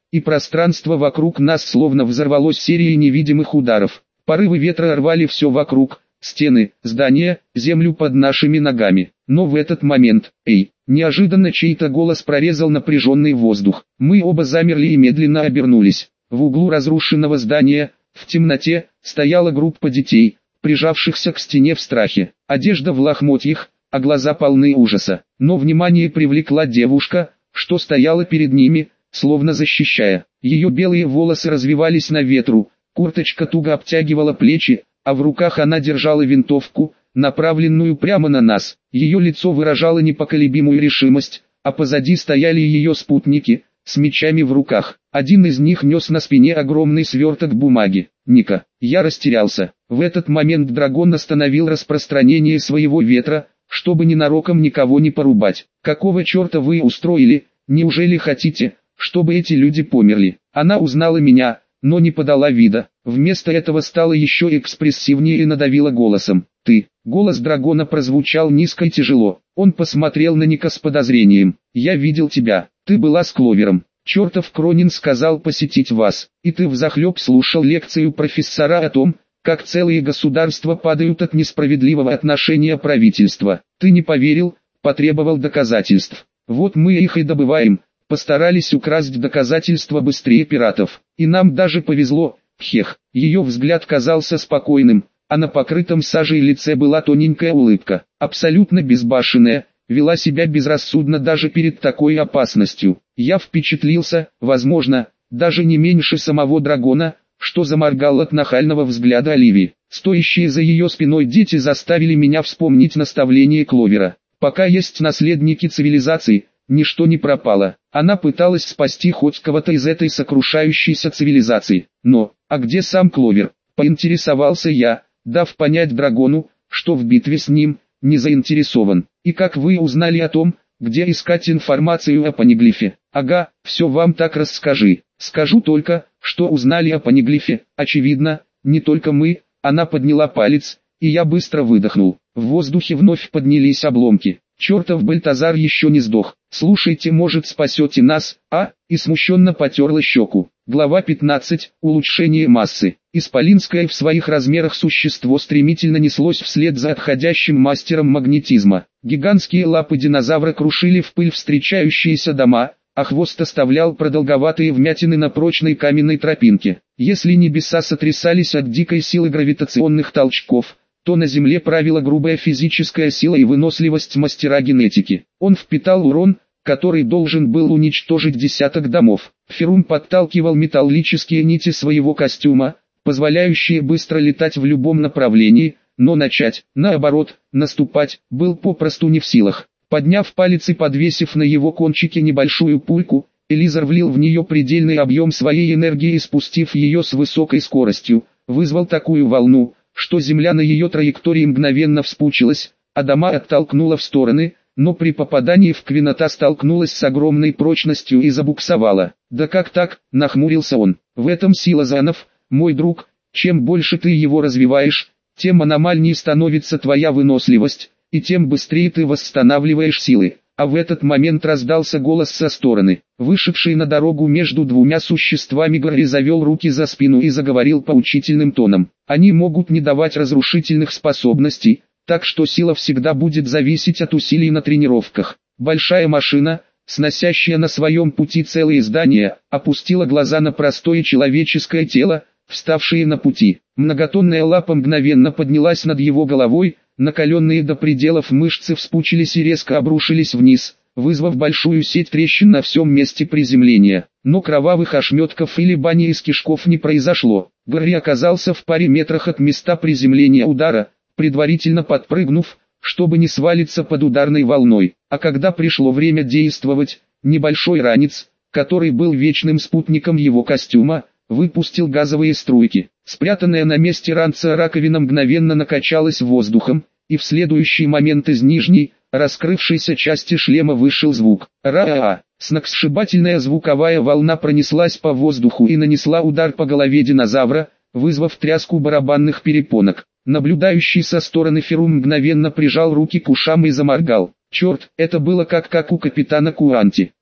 и пространство вокруг нас словно взорвалось серией невидимых ударов. Порывы ветра рвали все вокруг, стены, здания, землю под нашими ногами. Но в этот момент, эй, неожиданно чей-то голос прорезал напряженный воздух. Мы оба замерли и медленно обернулись. В углу разрушенного здания, в темноте, стояла группа детей, прижавшихся к стене в страхе. Одежда в лохмотьях, а глаза полны ужаса. Но внимание привлекла девушка, что стояла перед ними, словно защищая. Ее белые волосы развивались на ветру, курточка туго обтягивала плечи, а в руках она держала винтовку, направленную прямо на нас. Ее лицо выражало непоколебимую решимость, а позади стояли ее спутники, с мечами в руках. Один из них нес на спине огромный сверток бумаги. Ника. Я растерялся. В этот момент дракон остановил распространение своего ветра, чтобы ненароком никого не порубать. Какого черта вы устроили? Неужели хотите, чтобы эти люди померли? Она узнала меня, но не подала вида. Вместо этого стала еще экспрессивнее и надавила голосом. Ты. Голос дракона прозвучал низко и тяжело. Он посмотрел на Ника с подозрением. Я видел тебя. Ты была с Кловером. Чертов Кронин сказал посетить вас. И ты взахлеб слушал лекцию профессора о том, как целые государства падают от несправедливого отношения правительства. Ты не поверил, потребовал доказательств. Вот мы их и добываем. Постарались украсть доказательства быстрее пиратов. И нам даже повезло. Хех. Ее взгляд казался спокойным, а на покрытом сажей лице была тоненькая улыбка. Абсолютно безбашенная, вела себя безрассудно даже перед такой опасностью. Я впечатлился, возможно, даже не меньше самого дракона, что заморгал от нахального взгляда Оливии. Стоящие за ее спиной дети заставили меня вспомнить наставление Кловера. Пока есть наследники цивилизации, ничто не пропало. Она пыталась спасти хоть кого-то из этой сокрушающейся цивилизации. Но, а где сам Кловер? Поинтересовался я, дав понять дракону, что в битве с ним не заинтересован. И как вы узнали о том, где искать информацию о понеглифе? Ага, все вам так расскажи. Скажу только, что узнали о понеглифе, очевидно, не только мы. Она подняла палец, и я быстро выдохнул. В воздухе вновь поднялись обломки. Чертов Бальтазар еще не сдох. Слушайте, может, спасете нас, а? И смущенно потерла щеку. Глава пятнадцать. Улучшение массы. Исполинское в своих размерах существо стремительно неслось вслед за отходящим мастером магнетизма. Гигантские лапы динозавра крушили в пыль встречающиеся дома, а хвост оставлял продолговатые вмятины на прочной каменной тропинке. Если небеса сотрясались от дикой силы гравитационных толчков, то на Земле правила грубая физическая сила и выносливость мастера генетики. Он впитал урон, который должен был уничтожить десяток домов. Ферум подталкивал металлические нити своего костюма, позволяющие быстро летать в любом направлении, но начать, наоборот, наступать, был попросту не в силах. Подняв палец и подвесив на его кончике небольшую пульку, Элизар влил в нее предельный объем своей энергии и, спустив ее с высокой скоростью, вызвал такую волну, что земля на ее траектории мгновенно вспучилась, а дома оттолкнула в стороны, но при попадании в Квинота столкнулась с огромной прочностью и забуксовала. «Да как так?» – нахмурился он. «В этом сила Занов, мой друг, чем больше ты его развиваешь, тем аномальнее становится твоя выносливость, и тем быстрее ты восстанавливаешь силы». А в этот момент раздался голос со стороны. Вышедший на дорогу между двумя существами Гарри завел руки за спину и заговорил поучительным тоном. Они могут не давать разрушительных способностей, так что сила всегда будет зависеть от усилий на тренировках. Большая машина, сносящая на своем пути целые здания, опустила глаза на простое человеческое тело, вставшее на пути. Многотонная лапа мгновенно поднялась над его головой, накаленные до пределов мышцы вспучились и резко обрушились вниз, вызвав большую сеть трещин на всем месте приземления. Но кровавых ошметков или бани из кишков не произошло. Гарри оказался в паре метрах от места приземления удара, предварительно подпрыгнув, чтобы не свалиться под ударной волной. А когда пришло время действовать, небольшой ранец, который был вечным спутником его костюма, выпустил газовые струйки. Спрятанная на месте ранца раковина мгновенно накачалась воздухом, и в следующий момент из нижней, раскрывшейся части шлема вышел звук. Ра-а-а! Сногсшибательная звуковая волна пронеслась по воздуху и нанесла удар по голове динозавра, вызвав тряску барабанных перепонок. Наблюдающий со стороны Ферум мгновенно прижал руки к ушам и заморгал. Черт, это было как как у капитана Куанти.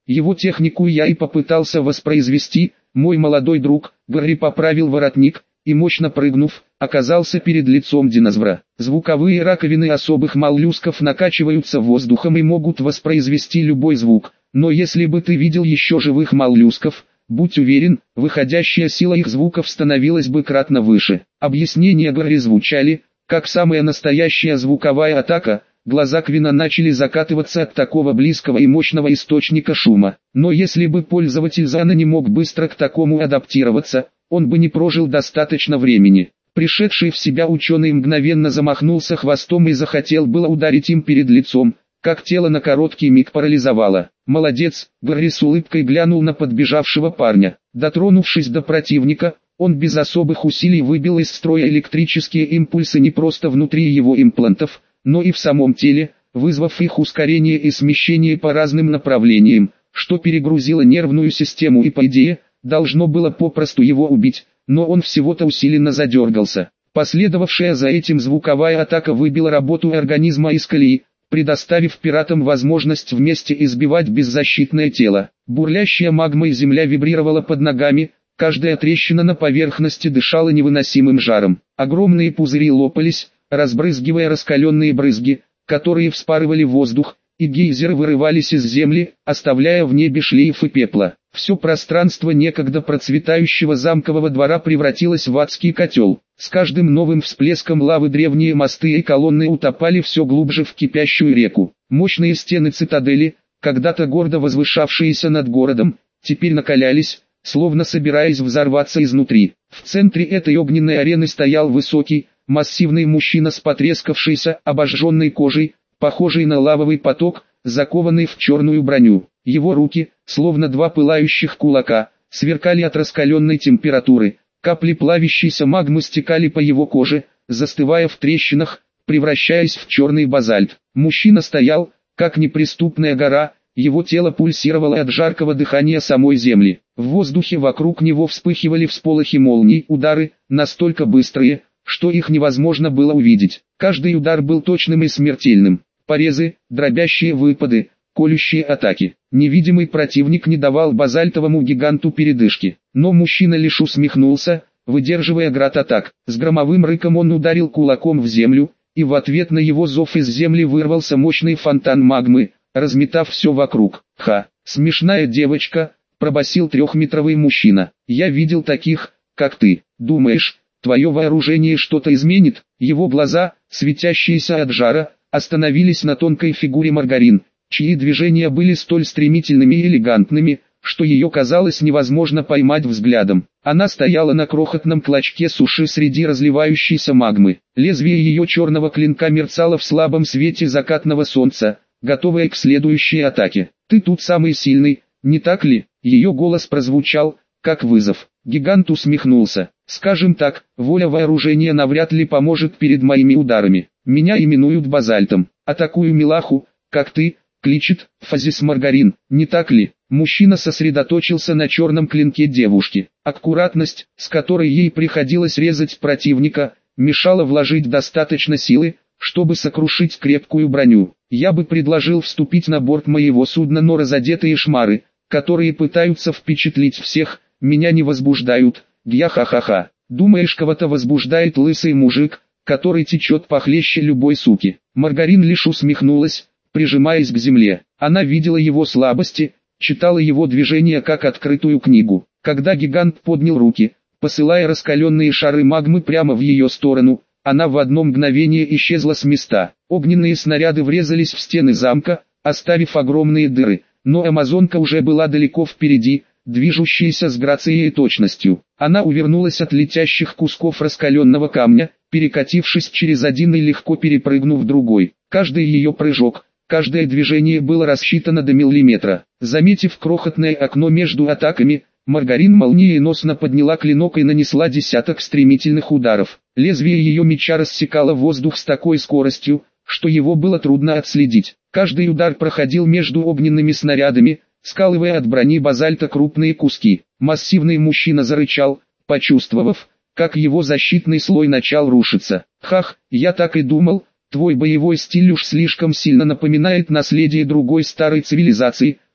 Его технику я и попытался воспроизвести. Мой молодой друг, Гарри, поправил воротник, и мощно прыгнув, оказался перед лицом динозавра. Звуковые раковины особых моллюсков накачиваются воздухом и могут воспроизвести любой звук, но если бы ты видел еще живых моллюсков, будь уверен, выходящая сила их звуков становилась бы кратно выше. Объяснения Гарри звучали, как самая настоящая звуковая атака. Глаза Квина начали закатываться от такого близкого и мощного источника шума. Но если бы пользователь Зана не мог быстро к такому адаптироваться, он бы не прожил достаточно времени. Пришедший в себя ученый мгновенно замахнулся хвостом и захотел было ударить им перед лицом, как тело на короткий миг парализовало. «Молодец!» — Гарри с улыбкой глянул на подбежавшего парня. Дотронувшись до противника, он без особых усилий выбил из строя электрические импульсы не просто внутри его имплантов, но и в самом теле, вызвав их ускорение и смещение по разным направлениям, что перегрузило нервную систему и по идее, должно было попросту его убить, но он всего-то усиленно задергался. Последовавшая за этим звуковая атака выбила работу организма из колеи, предоставив пиратам возможность вместе избивать беззащитное тело. Бурлящая магма и земля вибрировала под ногами, каждая трещина на поверхности дышала невыносимым жаром. Огромные пузыри лопались, разбрызгивая раскаленные брызги, которые вспарывали воздух, и гейзеры вырывались из земли, оставляя в небе шлейфы пепла. Все пространство некогда процветающего замкового двора превратилось в адский котел. С каждым новым всплеском лавы древние мосты и колонны утопали все глубже в кипящую реку. Мощные стены цитадели, когда-то гордо возвышавшиеся над городом, теперь накалялись, словно собираясь взорваться изнутри. В центре этой огненной арены стоял высокий, массивный мужчина с потрескавшейся, обожженной кожей, похожий на лавовый поток, закованный в черную броню. Его руки, словно два пылающих кулака, сверкали от раскаленной температуры. Капли плавящейся магмы стекали по его коже, застывая в трещинах, превращаясь в черный базальт. Мужчина стоял, как неприступная гора, его тело пульсировало от жаркого дыхания самой земли. В воздухе вокруг него вспыхивали всполохи молний, удары, настолько быстрые, что их невозможно было увидеть. Каждый удар был точным и смертельным. Порезы, дробящие выпады, колющие атаки. Невидимый противник не давал базальтовому гиганту передышки. Но мужчина лишь усмехнулся, выдерживая град атак. С громовым рыком он ударил кулаком в землю, и в ответ на его зов из земли вырвался мощный фонтан магмы, разметав все вокруг. «Ха, смешная девочка», — пробасил трехметровый мужчина. «Я видел таких, как ты. Думаешь, твое вооружение что-то изменит?» Его глаза, светящиеся от жара, остановились на тонкой фигуре Маргарин, чьи движения были столь стремительными и элегантными, что ее казалось невозможно поймать взглядом. Она стояла на крохотном клочке суши среди разливающейся магмы. Лезвие ее черного клинка мерцало в слабом свете закатного солнца, готовое к следующей атаке. «Ты тут самый сильный, не так ли?» Ее голос прозвучал, как вызов. Гигант усмехнулся. «Скажем так, воля вооружения навряд ли поможет перед моими ударами. Меня именуют базальтом. Атакую милаху, как ты, кличет Фазис Маргарин, не так ли?» Мужчина сосредоточился на черном клинке девушки. Аккуратность, с которой ей приходилось резать противника, мешала вложить достаточно силы, чтобы сокрушить крепкую броню. «Я бы предложил вступить на борт моего судна, но разодетые шмары, которые пытаются впечатлить всех, меня не возбуждают. Гья-ха-ха-ха. Думаешь, кого-то возбуждает лысый мужик, который течет похлеще любой суки?» Маргарин лишь усмехнулась, прижимаясь к земле. Она видела его слабости, читала его движения как открытую книгу. Когда гигант поднял руки, посылая раскаленные шары магмы прямо в ее сторону, она в одно мгновение исчезла с места. Огненные снаряды врезались в стены замка, оставив огромные дыры, но амазонка уже была далеко впереди, движущаяся с грацией и точностью. Она увернулась от летящих кусков раскаленного камня, перекатившись через один и легко перепрыгнув другой. Каждый ее прыжок, каждое движение было рассчитано до миллиметра. Заметив крохотное окно между атаками, Маргарин молниеносно подняла клинок и нанесла десяток стремительных ударов. Лезвие ее меча рассекало воздух с такой скоростью, что его было трудно отследить. Каждый удар проходил между огненными снарядами, скалывая от брони базальта крупные куски. Массивный мужчина зарычал, почувствовав, как его защитный слой начал рушиться. «Хах, я так и думал, твой боевой стиль уж слишком сильно напоминает наследие другой старой цивилизации,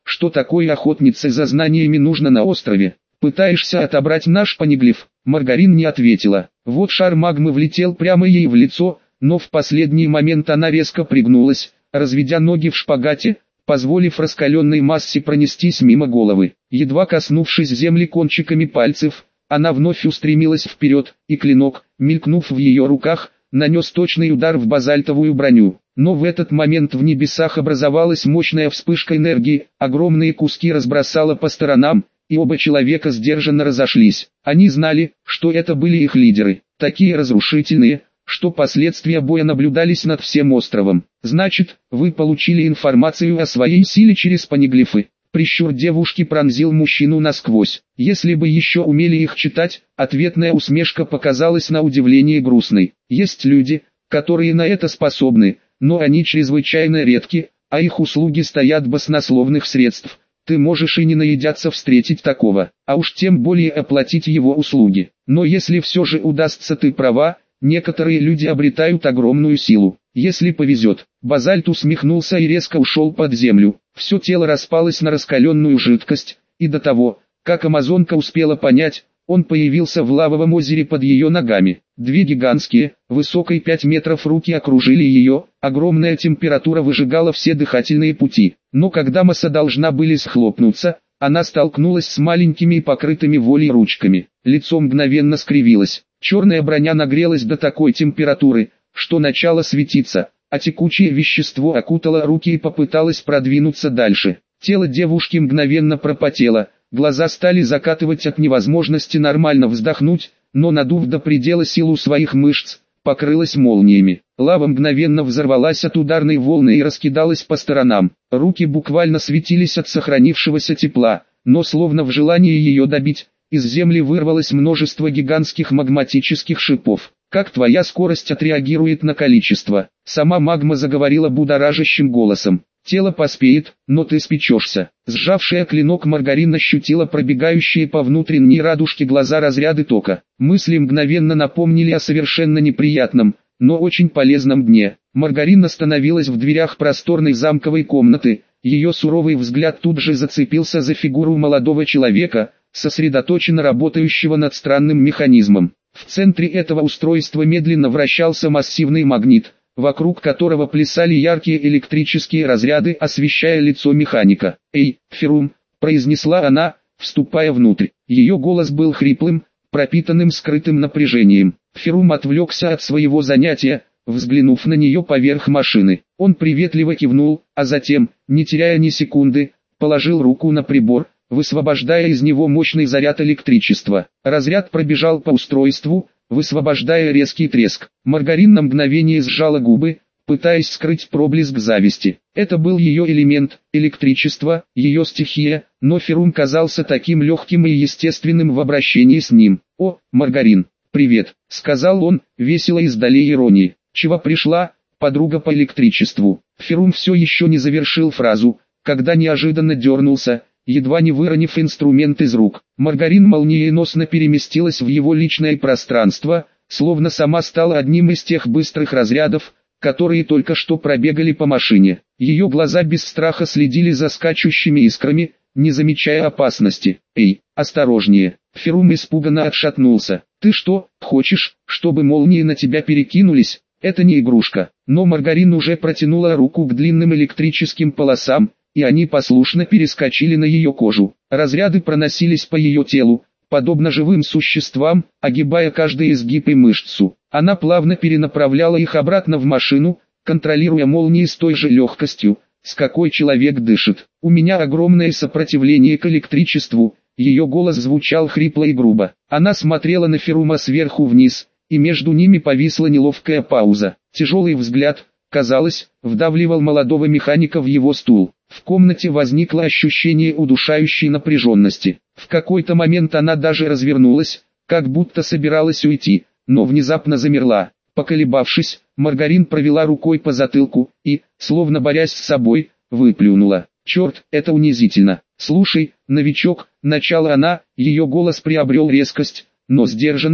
что такое охотнице за знаниями нужно на острове? Пытаешься отобрать наш понеглиф?» Маргарин не ответила. Вот шар магмы влетел прямо ей в лицо, но в последний момент она резко пригнулась, разведя ноги в шпагате, позволив раскаленной массе пронестись мимо головы. Едва коснувшись земли кончиками пальцев, она вновь устремилась вперед, и клинок, мелькнув в ее руках, нанес точный удар в базальтовую броню. Но в этот момент в небесах образовалась мощная вспышка энергии, огромные куски разбросало по сторонам, и оба человека сдержанно разошлись. Они знали, что это были их лидеры, такие разрушительные, что последствия боя наблюдались над всем островом. «Значит, вы получили информацию о своей силе через понеглифы?» Прищур девушки пронзил мужчину насквозь. Если бы еще умели их читать, ответная усмешка показалась на удивление грустной. Есть люди, которые на это способны, но они чрезвычайно редки, а их услуги стоят баснословных средств. Ты можешь и не наедаться встретить такого, а уж тем более оплатить его услуги. Но если все же удастся, ты права, некоторые люди обретают огромную силу. Если повезет. Базальт усмехнулся и резко ушел под землю. Все тело распалось на раскаленную жидкость, и до того, как амазонка успела понять, он появился в лавовом озере под ее ногами. Две гигантские, высокой пять метров руки окружили ее, огромная температура выжигала все дыхательные пути. Но когда масса должна были схлопнуться, она столкнулась с маленькими и покрытыми волей ручками. Лицо мгновенно скривилось. Черная броня нагрелась до такой температуры, что начало светиться, а текучее вещество окутало руки и попыталось продвинуться дальше. Тело девушки мгновенно пропотело, глаза стали закатывать от невозможности нормально вздохнуть, но надув до предела силу своих мышц, покрылась молниями. Лава мгновенно взорвалась от ударной волны и раскидалась по сторонам. Руки буквально светились от сохранившегося тепла, но словно в желании ее добить, из земли вырвалось множество гигантских магматических шипов. «Как твоя скорость отреагирует на количество?» Сама магма заговорила будоражащим голосом. «Тело поспеет, но ты спечешься». Сжавшая клинок Маргарин ощутила пробегающие по внутренней радужке глаза разряды тока. Мысли мгновенно напомнили о совершенно неприятном, но очень полезном дне. Маргарин остановилась в дверях просторной замковой комнаты. Ее суровый взгляд тут же зацепился за фигуру молодого человека, сосредоточенно работающего над странным механизмом. В центре этого устройства медленно вращался массивный магнит, вокруг которого плясали яркие электрические разряды, освещая лицо механика. «Эй, Ферум!» – произнесла она, вступая внутрь. Ее голос был хриплым, пропитанным скрытым напряжением. Ферум отвлекся от своего занятия, взглянув на нее поверх машины. Он приветливо кивнул, а затем, не теряя ни секунды, положил руку на прибор, высвобождая из него мощный заряд электричества. Разряд пробежал по устройству, высвобождая резкий треск. Маргарин на мгновение сжала губы, пытаясь скрыть проблеск зависти. Это был ее элемент, электричество, ее стихия, но Ферум казался таким легким и естественным в обращении с ним. «О, Маргарин, привет», — сказал он, весело и с долей иронии. «Чего пришла, подруга по электричеству?» Ферум все еще не завершил фразу, когда неожиданно дернулся, едва не выронив инструмент из рук. Маргарин молниеносно переместилась в его личное пространство, словно сама стала одним из тех быстрых разрядов, которые только что пробегали по машине. Ее глаза без страха следили за скачущими искрами, не замечая опасности. «Эй, осторожнее!» Ферум испуганно отшатнулся. «Ты что, хочешь, чтобы молнии на тебя перекинулись? Это не игрушка». Но Маргарин уже протянула руку к длинным электрическим полосам, и они послушно перескочили на ее кожу. Разряды проносились по ее телу, подобно живым существам, огибая каждый изгиб и мышцу. Она плавно перенаправляла их обратно в машину, контролируя молнии с той же легкостью, с какой человек дышит. «У меня огромное сопротивление к электричеству», ее голос звучал хрипло и грубо. Она смотрела на Ферума сверху вниз, и между ними повисла неловкая пауза. Тяжелый взгляд, казалось, вдавливал молодого механика в его стул. В комнате возникло ощущение удушающей напряженности. В какой-то момент она даже развернулась, как будто собиралась уйти, но внезапно замерла. Поколебавшись, Маргарин провела рукой по затылку и, словно борясь с собой, выплюнула. «Черт, это унизительно. Слушай, новичок», — начала она, ее голос приобрел резкость, но сдержанную,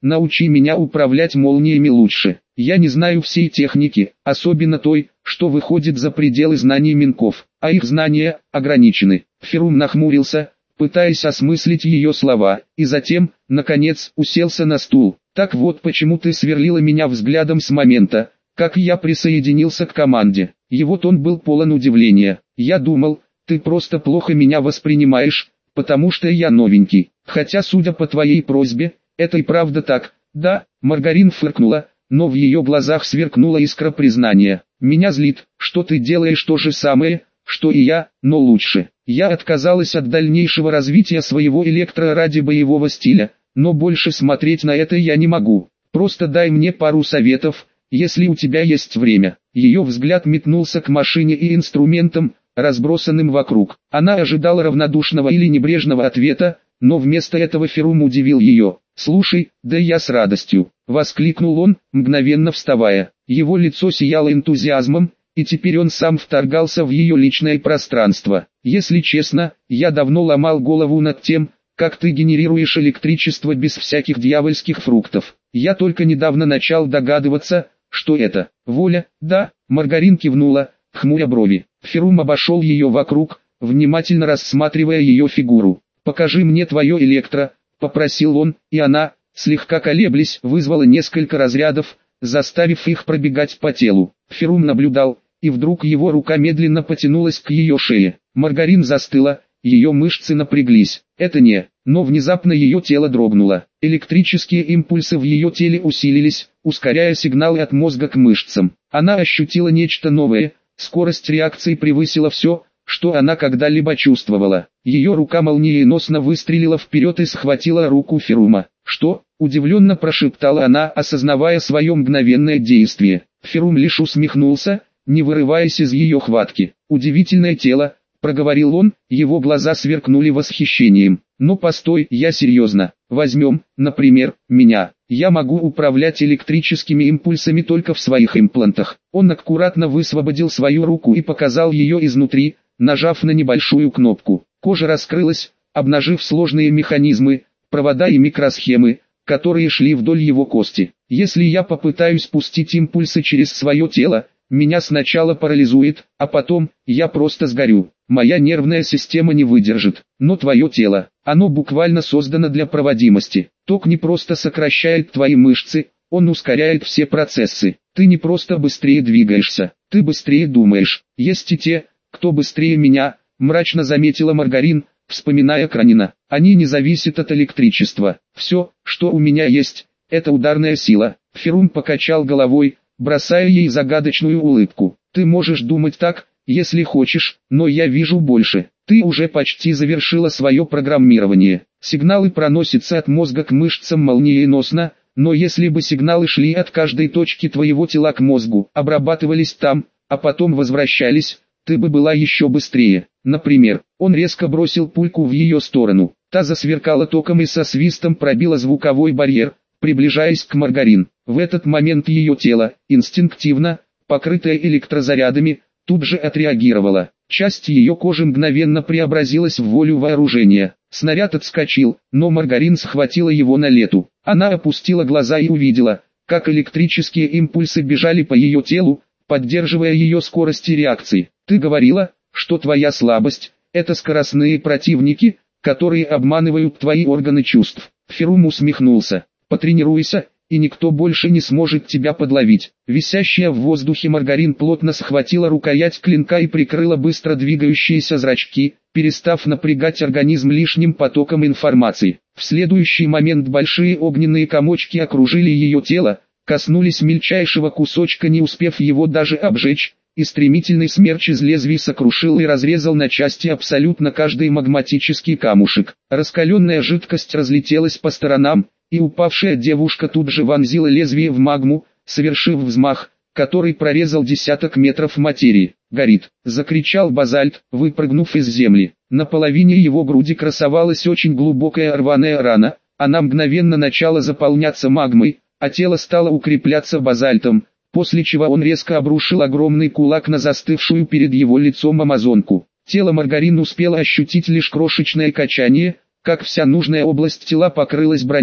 научи меня управлять молниями лучше. Я не знаю всей техники, особенно той, что выходит за пределы знаний Минков, а их знания ограничены». Ферум нахмурился, пытаясь осмыслить ее слова, и затем, наконец, уселся на стул. «Так вот почему ты сверлила меня взглядом с момента, как я присоединился к команде». Его тон был полон удивления. «Я думал, ты просто плохо меня воспринимаешь, потому что я новенький. Хотя, судя по твоей просьбе, это и правда так». «Да», Маргарин фыркнула, но в ее глазах сверкнула искра признания. «Меня злит, что ты делаешь то же самое, что и я, но лучше. Я отказалась от дальнейшего развития своего электро ради боевого стиля, но больше смотреть на это я не могу. Просто дай мне пару советов, если у тебя есть время». Ее взгляд метнулся к машине и инструментам, разбросанным вокруг. Она ожидала равнодушного или небрежного ответа, но вместо этого Ферум удивил ее. «Слушай, да я с радостью», — воскликнул он, мгновенно вставая. Его лицо сияло энтузиазмом, и теперь он сам вторгался в ее личное пространство. «Если честно, я давно ломал голову над тем, как ты генерируешь электричество без всяких дьявольских фруктов. Я только недавно начал догадываться, что это воля». «Да», — Маргарин кивнула, хмуря брови. Ферум обошел ее вокруг, внимательно рассматривая ее фигуру. «Покажи мне твое электро», — попросил он, и она, слегка колеблясь, вызвала несколько разрядов, заставив их пробегать по телу. Ферум наблюдал, и вдруг его рука медленно потянулась к ее шее. Маргарин застыла, ее мышцы напряглись. «Это не...» Но внезапно ее тело дрогнуло. Электрические импульсы в ее теле усилились, ускоряя сигналы от мозга к мышцам. Она ощутила нечто новое, скорость реакции превысила все, что она когда-либо чувствовала. Ее рука молниеносно выстрелила вперед и схватила руку Ферума. «Что?» – удивленно прошептала она, осознавая свое мгновенное действие. Ферум лишь усмехнулся, не вырываясь из ее хватки. «Удивительное тело», – проговорил он, его глаза сверкнули восхищением. «Но постой, я серьезно. Возьмем, например, меня. Я могу управлять электрическими импульсами только в своих имплантах». Он аккуратно высвободил свою руку и показал ее изнутри, нажав на небольшую кнопку. Кожа раскрылась, обнажив сложные механизмы, провода и микросхемы, которые шли вдоль его кости. «Если я попытаюсь пустить импульсы через свое тело, меня сначала парализует, а потом, я просто сгорю. Моя нервная система не выдержит. Но твое тело, оно буквально создано для проводимости. Ток не просто сокращает твои мышцы, он ускоряет все процессы. Ты не просто быстрее двигаешься, ты быстрее думаешь. Есть и те, кто быстрее меня», мрачно заметила Маргарин, вспоминая Кранина. «Они не зависят от электричества. Все, что у меня есть, это ударная сила». Ферум покачал головой, бросая ей загадочную улыбку. «Ты можешь думать так, если хочешь, но я вижу больше. Ты уже почти завершила свое программирование. Сигналы проносятся от мозга к мышцам молниеносно, но если бы сигналы шли от каждой точки твоего тела к мозгу, обрабатывались там, а потом возвращались, ты бы была еще быстрее. Например, он резко бросил пульку в ее сторону. Та засверкала током и со свистом пробила звуковой барьер, приближаясь к Маргарин. В этот момент ее тело, инстинктивно, покрытое электрозарядами, тут же отреагировало. Часть ее кожи мгновенно преобразилась в волю вооружения. Снаряд отскочил, но Маргарин схватила его на лету. Она опустила глаза и увидела, как электрические импульсы бежали по ее телу, поддерживая ее скорость и реакции. «Ты говорила, что твоя слабость – это скоростные противники, которые обманывают твои органы чувств». Ферум усмехнулся. «Потренируйся, и никто больше не сможет тебя подловить». Висящая в воздухе Маргарин плотно схватила рукоять клинка и прикрыла быстро двигающиеся зрачки, перестав напрягать организм лишним потоком информации. В следующий момент большие огненные комочки окружили ее тело, коснулись мельчайшего кусочка, не успев его даже обжечь, и стремительный смерч из лезвий сокрушил и разрезал на части абсолютно каждый магматический камушек. Раскаленная жидкость разлетелась по сторонам, и упавшая девушка тут же вонзила лезвие в магму, совершив взмах, который прорезал десяток метров материи. «Горит!» — закричал базальт, выпрыгнув из земли. На половине его груди красовалась очень глубокая рваная рана, она мгновенно начала заполняться магмой, а тело стало укрепляться базальтом, после чего он резко обрушил огромный кулак на застывшую перед его лицом амазонку. Тело Маргарин успело ощутить лишь крошечное качание, как вся нужная область тела покрылась броней,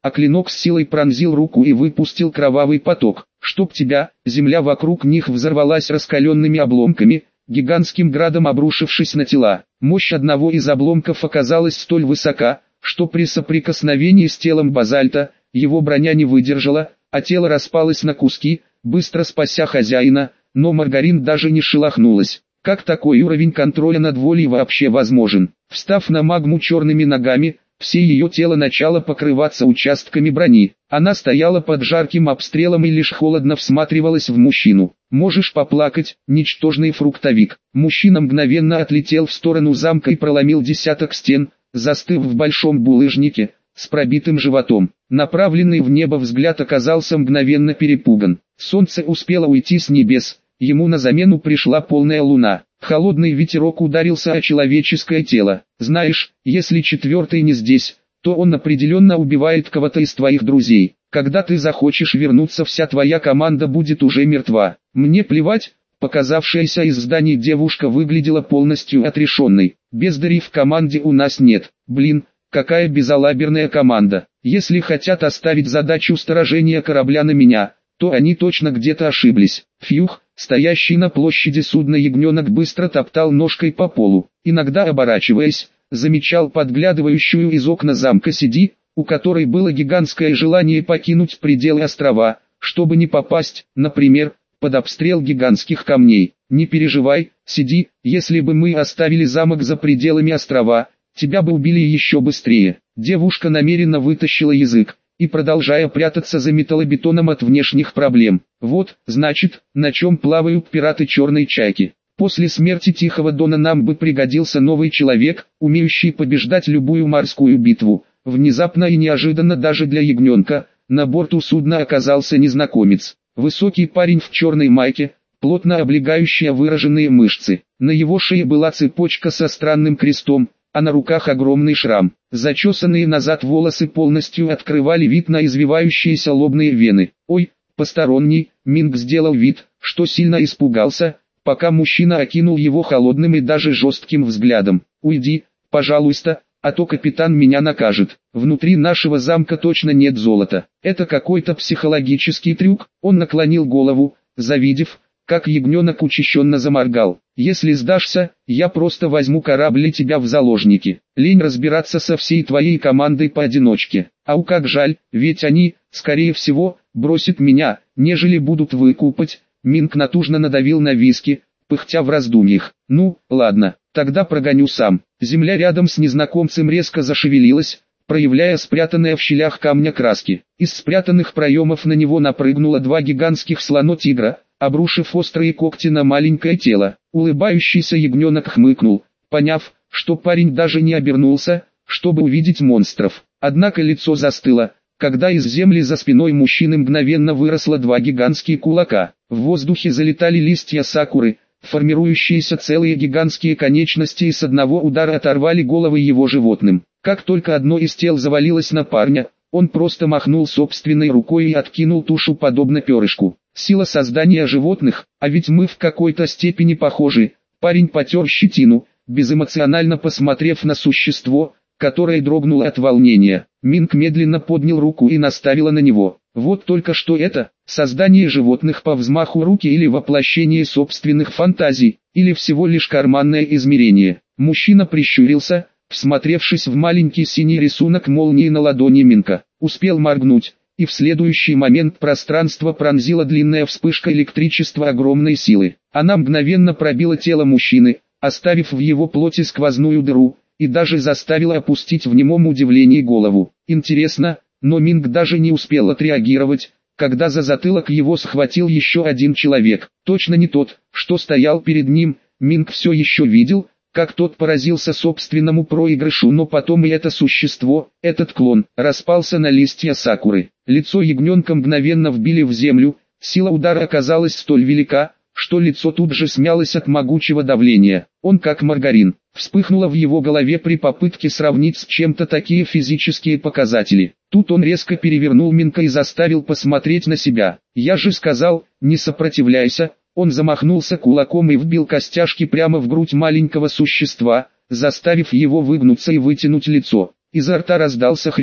а клинок с силой пронзил руку и выпустил кровавый поток. «Чтоб тебя!» Земля вокруг них взорвалась раскаленными обломками, гигантским градом обрушившись на тела. Мощь одного из обломков оказалась столь высока, что при соприкосновении с телом базальта, его броня не выдержала, а тело распалось на куски, быстро спася хозяина, но Маргарин даже не шелохнулась. Как такой уровень контроля над волей вообще возможен? Встав на магму черными ногами, все ее тело начало покрываться участками брони. Она стояла под жарким обстрелом и лишь холодно всматривалась в мужчину. «Можешь поплакать, ничтожный фруктовик». Мужчина мгновенно отлетел в сторону замка и проломил десяток стен, застыв в большом булыжнике, с пробитым животом. Направленный в небо взгляд оказался мгновенно перепуган. Солнце успело уйти с небес, ему на замену пришла полная луна. Холодный ветерок ударился о человеческое тело. «Знаешь, если четвертый не здесь, то он определенно убивает кого-то из твоих друзей. Когда ты захочешь вернуться, вся твоя команда будет уже мертва». «Мне плевать». Показавшаяся из зданий девушка выглядела полностью отрешенной. «Бездарей в команде у нас нет. Блин, какая безалаберная команда. Если хотят оставить задачу сторожения корабля на меня, то они точно где-то ошиблись». Фьюх, стоящий на площади судна ягненок, быстро топтал ножкой по полу. Иногда оборачиваясь, замечал подглядывающую из окна замка Сиди, у которой было гигантское желание покинуть пределы острова, чтобы не попасть, например, под обстрел гигантских камней. «Не переживай, Сиди, если бы мы оставили замок за пределами острова, тебя бы убили еще быстрее». Девушка намеренно вытащила язык и, продолжая прятаться за металлобетоном от внешних проблем. «Вот, значит, на чем плавают пираты Черной Чайки. После смерти Тихого Дона нам бы пригодился новый человек, умеющий побеждать любую морскую битву». Внезапно и неожиданно даже для ягненка, на борту судна оказался незнакомец. Высокий парень в черной майке, плотно облегающая выраженные мышцы. На его шее была цепочка со странным крестом, а на руках огромный шрам. Зачесанные назад волосы полностью открывали вид на извивающиеся лобные вены. «Ой, посторонний», Минг сделал вид, что сильно испугался, пока мужчина окинул его холодным и даже жестким взглядом. «Уйди, пожалуйста, а то капитан меня накажет. Внутри нашего замка точно нет золота. Это какой-то психологический трюк». Он наклонил голову, завидев, как ягненок учащенно заморгал. «Если сдашься, я просто возьму корабль и тебя в заложники. Лень разбираться со всей твоей командой поодиночке. Ау, как жаль, ведь они, скорее всего, бросят меня, нежели будут выкупать». Минг натужно надавил на виски, пыхтя в раздумьях. «Ну, ладно, тогда прогоню сам». Земля рядом с незнакомцем резко зашевелилась, проявляя спрятанные в щелях камня краски. Из спрятанных проемов на него напрыгнуло два гигантских слона-тигра, обрушив острые когти на маленькое тело. Улыбающийся ягненок хмыкнул, поняв, что парень даже не обернулся, чтобы увидеть монстров. Однако лицо застыло, когда из земли за спиной мужчины мгновенно выросло два гигантские кулака. В воздухе залетали листья сакуры, формирующиеся целые гигантские конечности, и с одного удара оторвали головы его животным. Как только одно из тел завалилось на парня, он просто махнул собственной рукой и откинул тушу подобно перышку. Сила создания животных, а ведь мы в какой-то степени похожи. Парень потер щетину, безэмоционально посмотрев на существо, которое дрогнуло от волнения. Минг медленно поднял руку и наставила на него. Вот только что это, создание животных по взмаху руки или воплощение собственных фантазий, или всего лишь карманное измерение. Мужчина прищурился, всмотревшись в маленький синий рисунок молнии на ладони Минга. Успел моргнуть, и в следующий момент пространство пронзила длинная вспышка электричества огромной силы. Она мгновенно пробила тело мужчины, оставив в его плоти сквозную дыру, и даже заставила опустить в немом удивлении голову. Интересно, но Минг даже не успел отреагировать, когда за затылок его схватил еще один человек. Точно не тот, что стоял перед ним. Минг все еще видел, как тот поразился собственному проигрышу, но потом и это существо, этот клон, распался на листья сакуры. Лицо ягненка мгновенно вбили в землю, сила удара оказалась столь велика, что лицо тут же смялось от могучего давления. Он как маргарин. Вспыхнуло в его голове при попытке сравнить с чем-то такие физические показатели. Тут он резко перевернул Минга и заставил посмотреть на себя. «Я же сказал, не сопротивляйся». Он замахнулся кулаком и вбил костяшки прямо в грудь маленького существа, заставив его выгнуться и вытянуть лицо. Изо рта раздался хрип,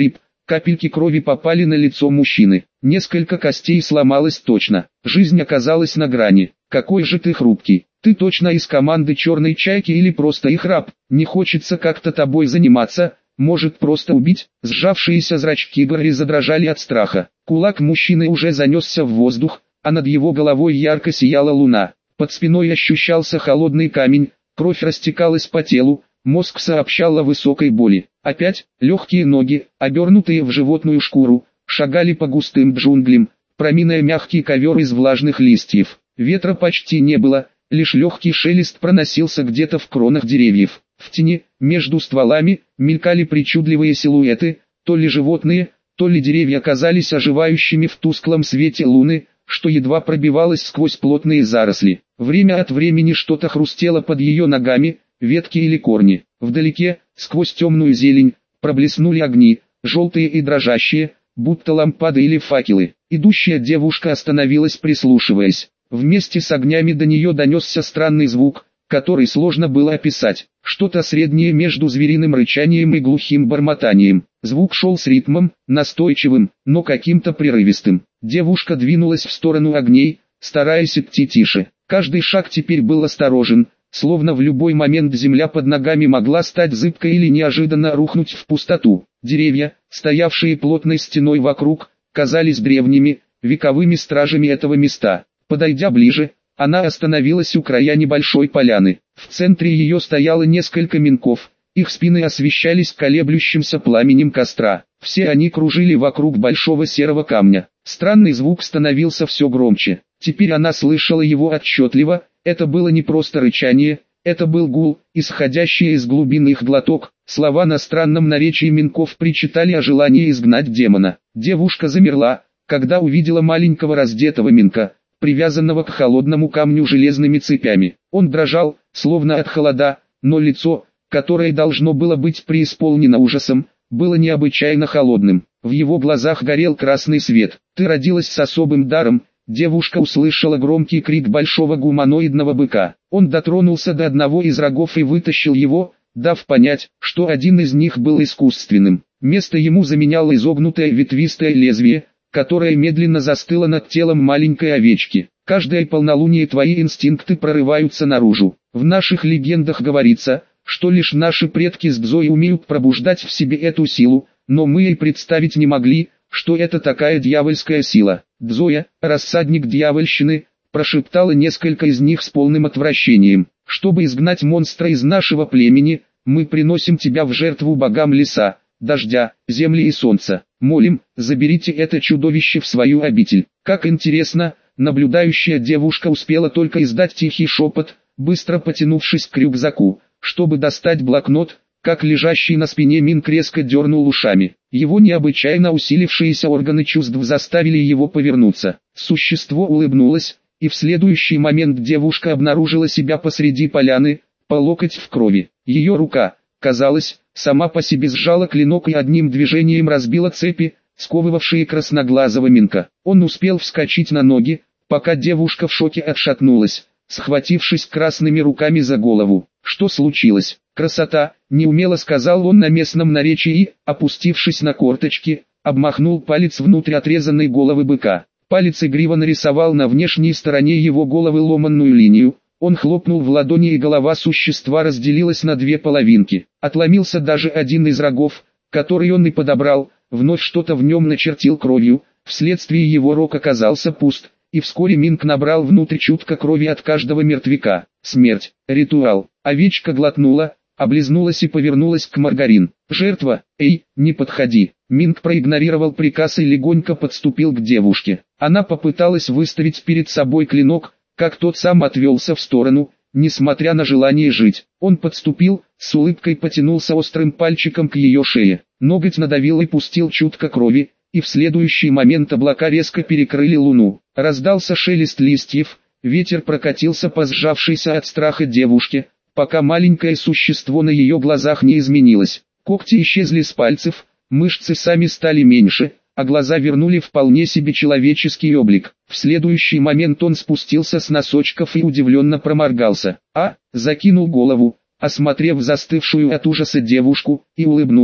Капельки крови попали на лицо мужчины. Несколько костей сломалось точно. Жизнь оказалась на грани. Какой же ты хрупкий. Ты точно из команды черной чайки или просто их раб? Не хочется как-то тобой заниматься, может просто убить? Сжавшиеся зрачки Гарри задрожали от страха. Кулак мужчины уже занесся в воздух, а над его головой ярко сияла луна. Под спиной ощущался холодный камень, кровь растекалась по телу, мозг сообщал о высокой боли. Опять, легкие ноги, обернутые в животную шкуру, шагали по густым джунглям, проминая мягкий ковер из влажных листьев. Ветра почти не было, лишь легкий шелест проносился где-то в кронах деревьев. В тени, между стволами, мелькали причудливые силуэты, то ли животные, то ли деревья казались оживающими в тусклом свете луны, что едва пробивалось сквозь плотные заросли. Время от времени что-то хрустело под ее ногами, ветки или корни. Вдалеке, сквозь темную зелень, проблеснули огни, желтые и дрожащие, будто лампады или факелы. Идущая девушка остановилась, прислушиваясь. Вместе с огнями до нее донесся странный звук, который сложно было описать. Что-то среднее между звериным рычанием и глухим бормотанием. Звук шел с ритмом, настойчивым, но каким-то прерывистым. Девушка двинулась в сторону огней, стараясь идти тише. Каждый шаг теперь был осторожен, словно в любой момент земля под ногами могла стать зыбкой или неожиданно рухнуть в пустоту. Деревья, стоявшие плотной стеной вокруг, казались древними, вековыми стражами этого места. Подойдя ближе, она остановилась у края небольшой поляны. В центре ее стояло несколько минков, их спины освещались колеблющимся пламенем костра. Все они кружили вокруг большого серого камня. Странный звук становился все громче. Теперь она слышала его отчетливо, это было не просто рычание, это был гул, исходящий из глубин их глоток. Слова на странном наречии минков причитали о желании изгнать демона. Девушка замерла, когда увидела маленького раздетого минка, привязанного к холодному камню железными цепями. Он дрожал, словно от холода, но лицо, которое должно было быть преисполнено ужасом, было необычайно холодным. В его глазах горел красный свет. «Ты родилась с особым даром», девушка услышала громкий крик большого гуманоидного быка. Он дотронулся до одного из рогов и вытащил его, дав понять, что один из них был искусственным. Место ему заменяло изогнутое ветвистое лезвие, которая медленно застыла над телом маленькой овечки. Каждое полнолуние твои инстинкты прорываются наружу. В наших легендах говорится, что лишь наши предки с Дзой умеют пробуждать в себе эту силу, но мы и представить не могли, что это такая дьявольская сила. Дзоя, рассадник дьявольщины, прошептала несколько из них с полным отвращением. Чтобы изгнать монстра из нашего племени, мы приносим тебя в жертву богам леса, дождя, земли и солнца. Молим, заберите это чудовище в свою обитель. Как интересно, наблюдающая девушка успела только издать тихий шепот, быстро потянувшись к рюкзаку, чтобы достать блокнот, как лежащий на спине Минк резко дернул ушами. Его необычайно усилившиеся органы чувств заставили его повернуться. Существо улыбнулось, и в следующий момент девушка обнаружила себя посреди поляны, по локоть в крови. Ее рука, казалось, сама по себе сжала клинок и одним движением разбила цепи, сковывавшие красноглазого Минка. Он успел вскочить на ноги, пока девушка в шоке отшатнулась, схватившись красными руками за голову. Что случилось? Красота, неумело сказал он на местном наречии и, опустившись на корточки, обмахнул палец внутрь отрезанной головы быка. Палец игриво нарисовал на внешней стороне его головы ломанную линию. Он хлопнул в ладони, и голова существа разделилась на две половинки. Отломился даже один из рогов, который он и подобрал, вновь что-то в нем начертил кровью, вследствие его рог оказался пуст, и вскоре Минк набрал внутрь чутка крови от каждого мертвяка. Смерть, ритуал. Овечка глотнула, облизнулась и повернулась к Маргарин. «Жертва, эй, не подходи!» Минк проигнорировал приказ и легонько подступил к девушке. Она попыталась выставить перед собой клинок, как тот сам отвелся в сторону, несмотря на желание жить. Он подступил, с улыбкой потянулся острым пальчиком к ее шее. Ноготь надавил и пустил чутка крови, и в следующий момент облака резко перекрыли луну. Раздался шелест листьев, ветер прокатился по сжавшейся от страха девушке, пока маленькое существо на ее глазах не изменилось. Когти исчезли с пальцев, мышцы сами стали меньше, а глаза вернули вполне себе человеческий облик. В следующий момент он спустился с носочков и удивленно проморгался. А, закинул голову, осмотрев застывшую от ужаса девушку, и улыбнулся.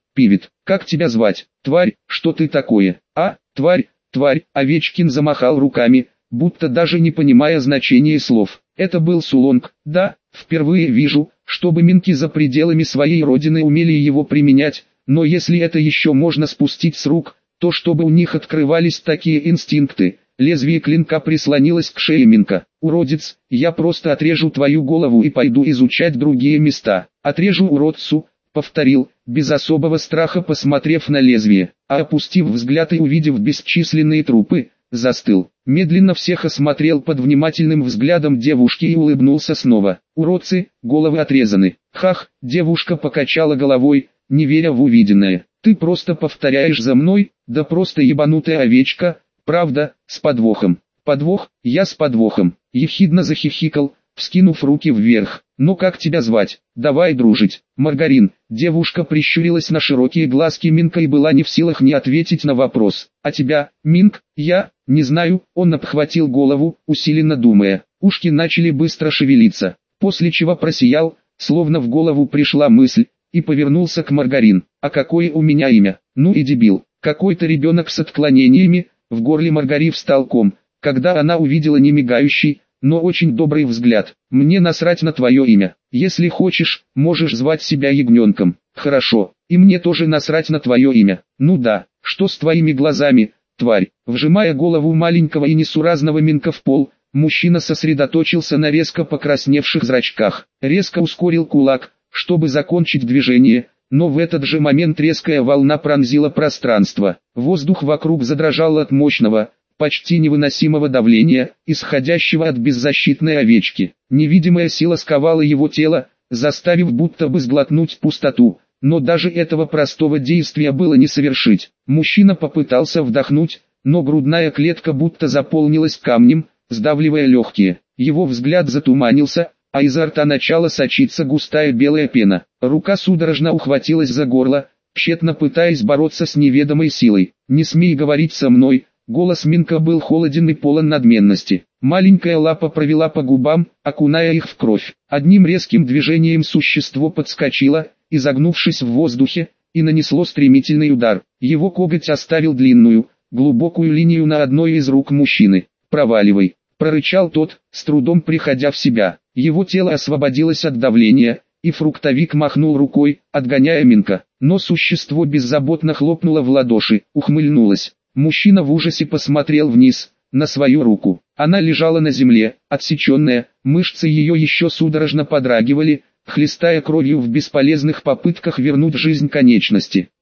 Пивет, как тебя звать? Тварь, что ты такое? А, тварь, тварь, Овечкин замахал руками, будто даже не понимая значения слов. Это был Сулонг, да, впервые вижу, чтобы минки за пределами своей родины умели его применять, но если это еще можно спустить с рук, то чтобы у них открывались такие инстинкты. Лезвие клинка прислонилось к шее минка. «Уродец, я просто отрежу твою голову и пойду изучать другие места». «Отрежу уродцу», — повторил, без особого страха посмотрев на лезвие, а опустив взгляд и увидев бесчисленные трупы, застыл. Медленно всех осмотрел под внимательным взглядом девушки и улыбнулся снова. «Уродцы, головы отрезаны». «Хах», — девушка покачала головой, не веря в увиденное. «Ты просто повторяешь за мной, да просто ебанутая овечка». «Правда, с подвохом». «Подвох? Я с подвохом», — ехидно захихикал, вскинув руки вверх. «Ну как тебя звать? Давай дружить». «Маргарин». Девушка прищурилась на широкие глазки Минка и была не в силах не ответить на вопрос. «А тебя, Минк?» «Я, не знаю». Он обхватил голову, усиленно думая. Ушки начали быстро шевелиться, после чего просиял, словно в голову пришла мысль, и повернулся к Маргарин. «А какое у меня имя? Ну и дебил. Какой-то ребенок с отклонениями». В горле Маргари встал ком, когда она увидела немигающий, но очень добрый взгляд. «Мне насрать на твое имя. Если хочешь, можешь звать себя ягненком». «Хорошо, и мне тоже насрать на твое имя». «Ну да, что с твоими глазами, тварь?» Вжимая голову маленького и несуразного Минка в пол, мужчина сосредоточился на резко покрасневших зрачках. Резко ускорил кулак, чтобы закончить движение. Но в этот же момент резкая волна пронзила пространство. Воздух вокруг задрожал от мощного, почти невыносимого давления, исходящего от беззащитной овечки. Невидимая сила сковала его тело, заставив будто бы сглотнуть пустоту, но даже этого простого действия было не совершить. Мужчина попытался вдохнуть, но грудная клетка будто заполнилась камнем, сдавливая легкие. Его взгляд затуманился, а изо рта начала сочиться густая белая пена. Рука судорожно ухватилась за горло, тщетно пытаясь бороться с неведомой силой. «Не смей говорить со мной», голос Минка был холоден и полон надменности. Маленькая лапа провела по губам, окуная их в кровь. Одним резким движением существо подскочило, изогнувшись в воздухе, и нанесло стремительный удар. Его коготь оставил длинную, глубокую линию на одной из рук мужчины. «Проваливай», прорычал тот, с трудом приходя в себя. Его тело освободилось от давления, и фруктовик махнул рукой, отгоняя Минка. Но существо беззаботно хлопнуло в ладоши, ухмыльнулось. Мужчина в ужасе посмотрел вниз, на свою руку. Она лежала на земле, отсеченная, мышцы ее еще судорожно подрагивали, хлестая кровью в бесполезных попытках вернуть жизнь конечности.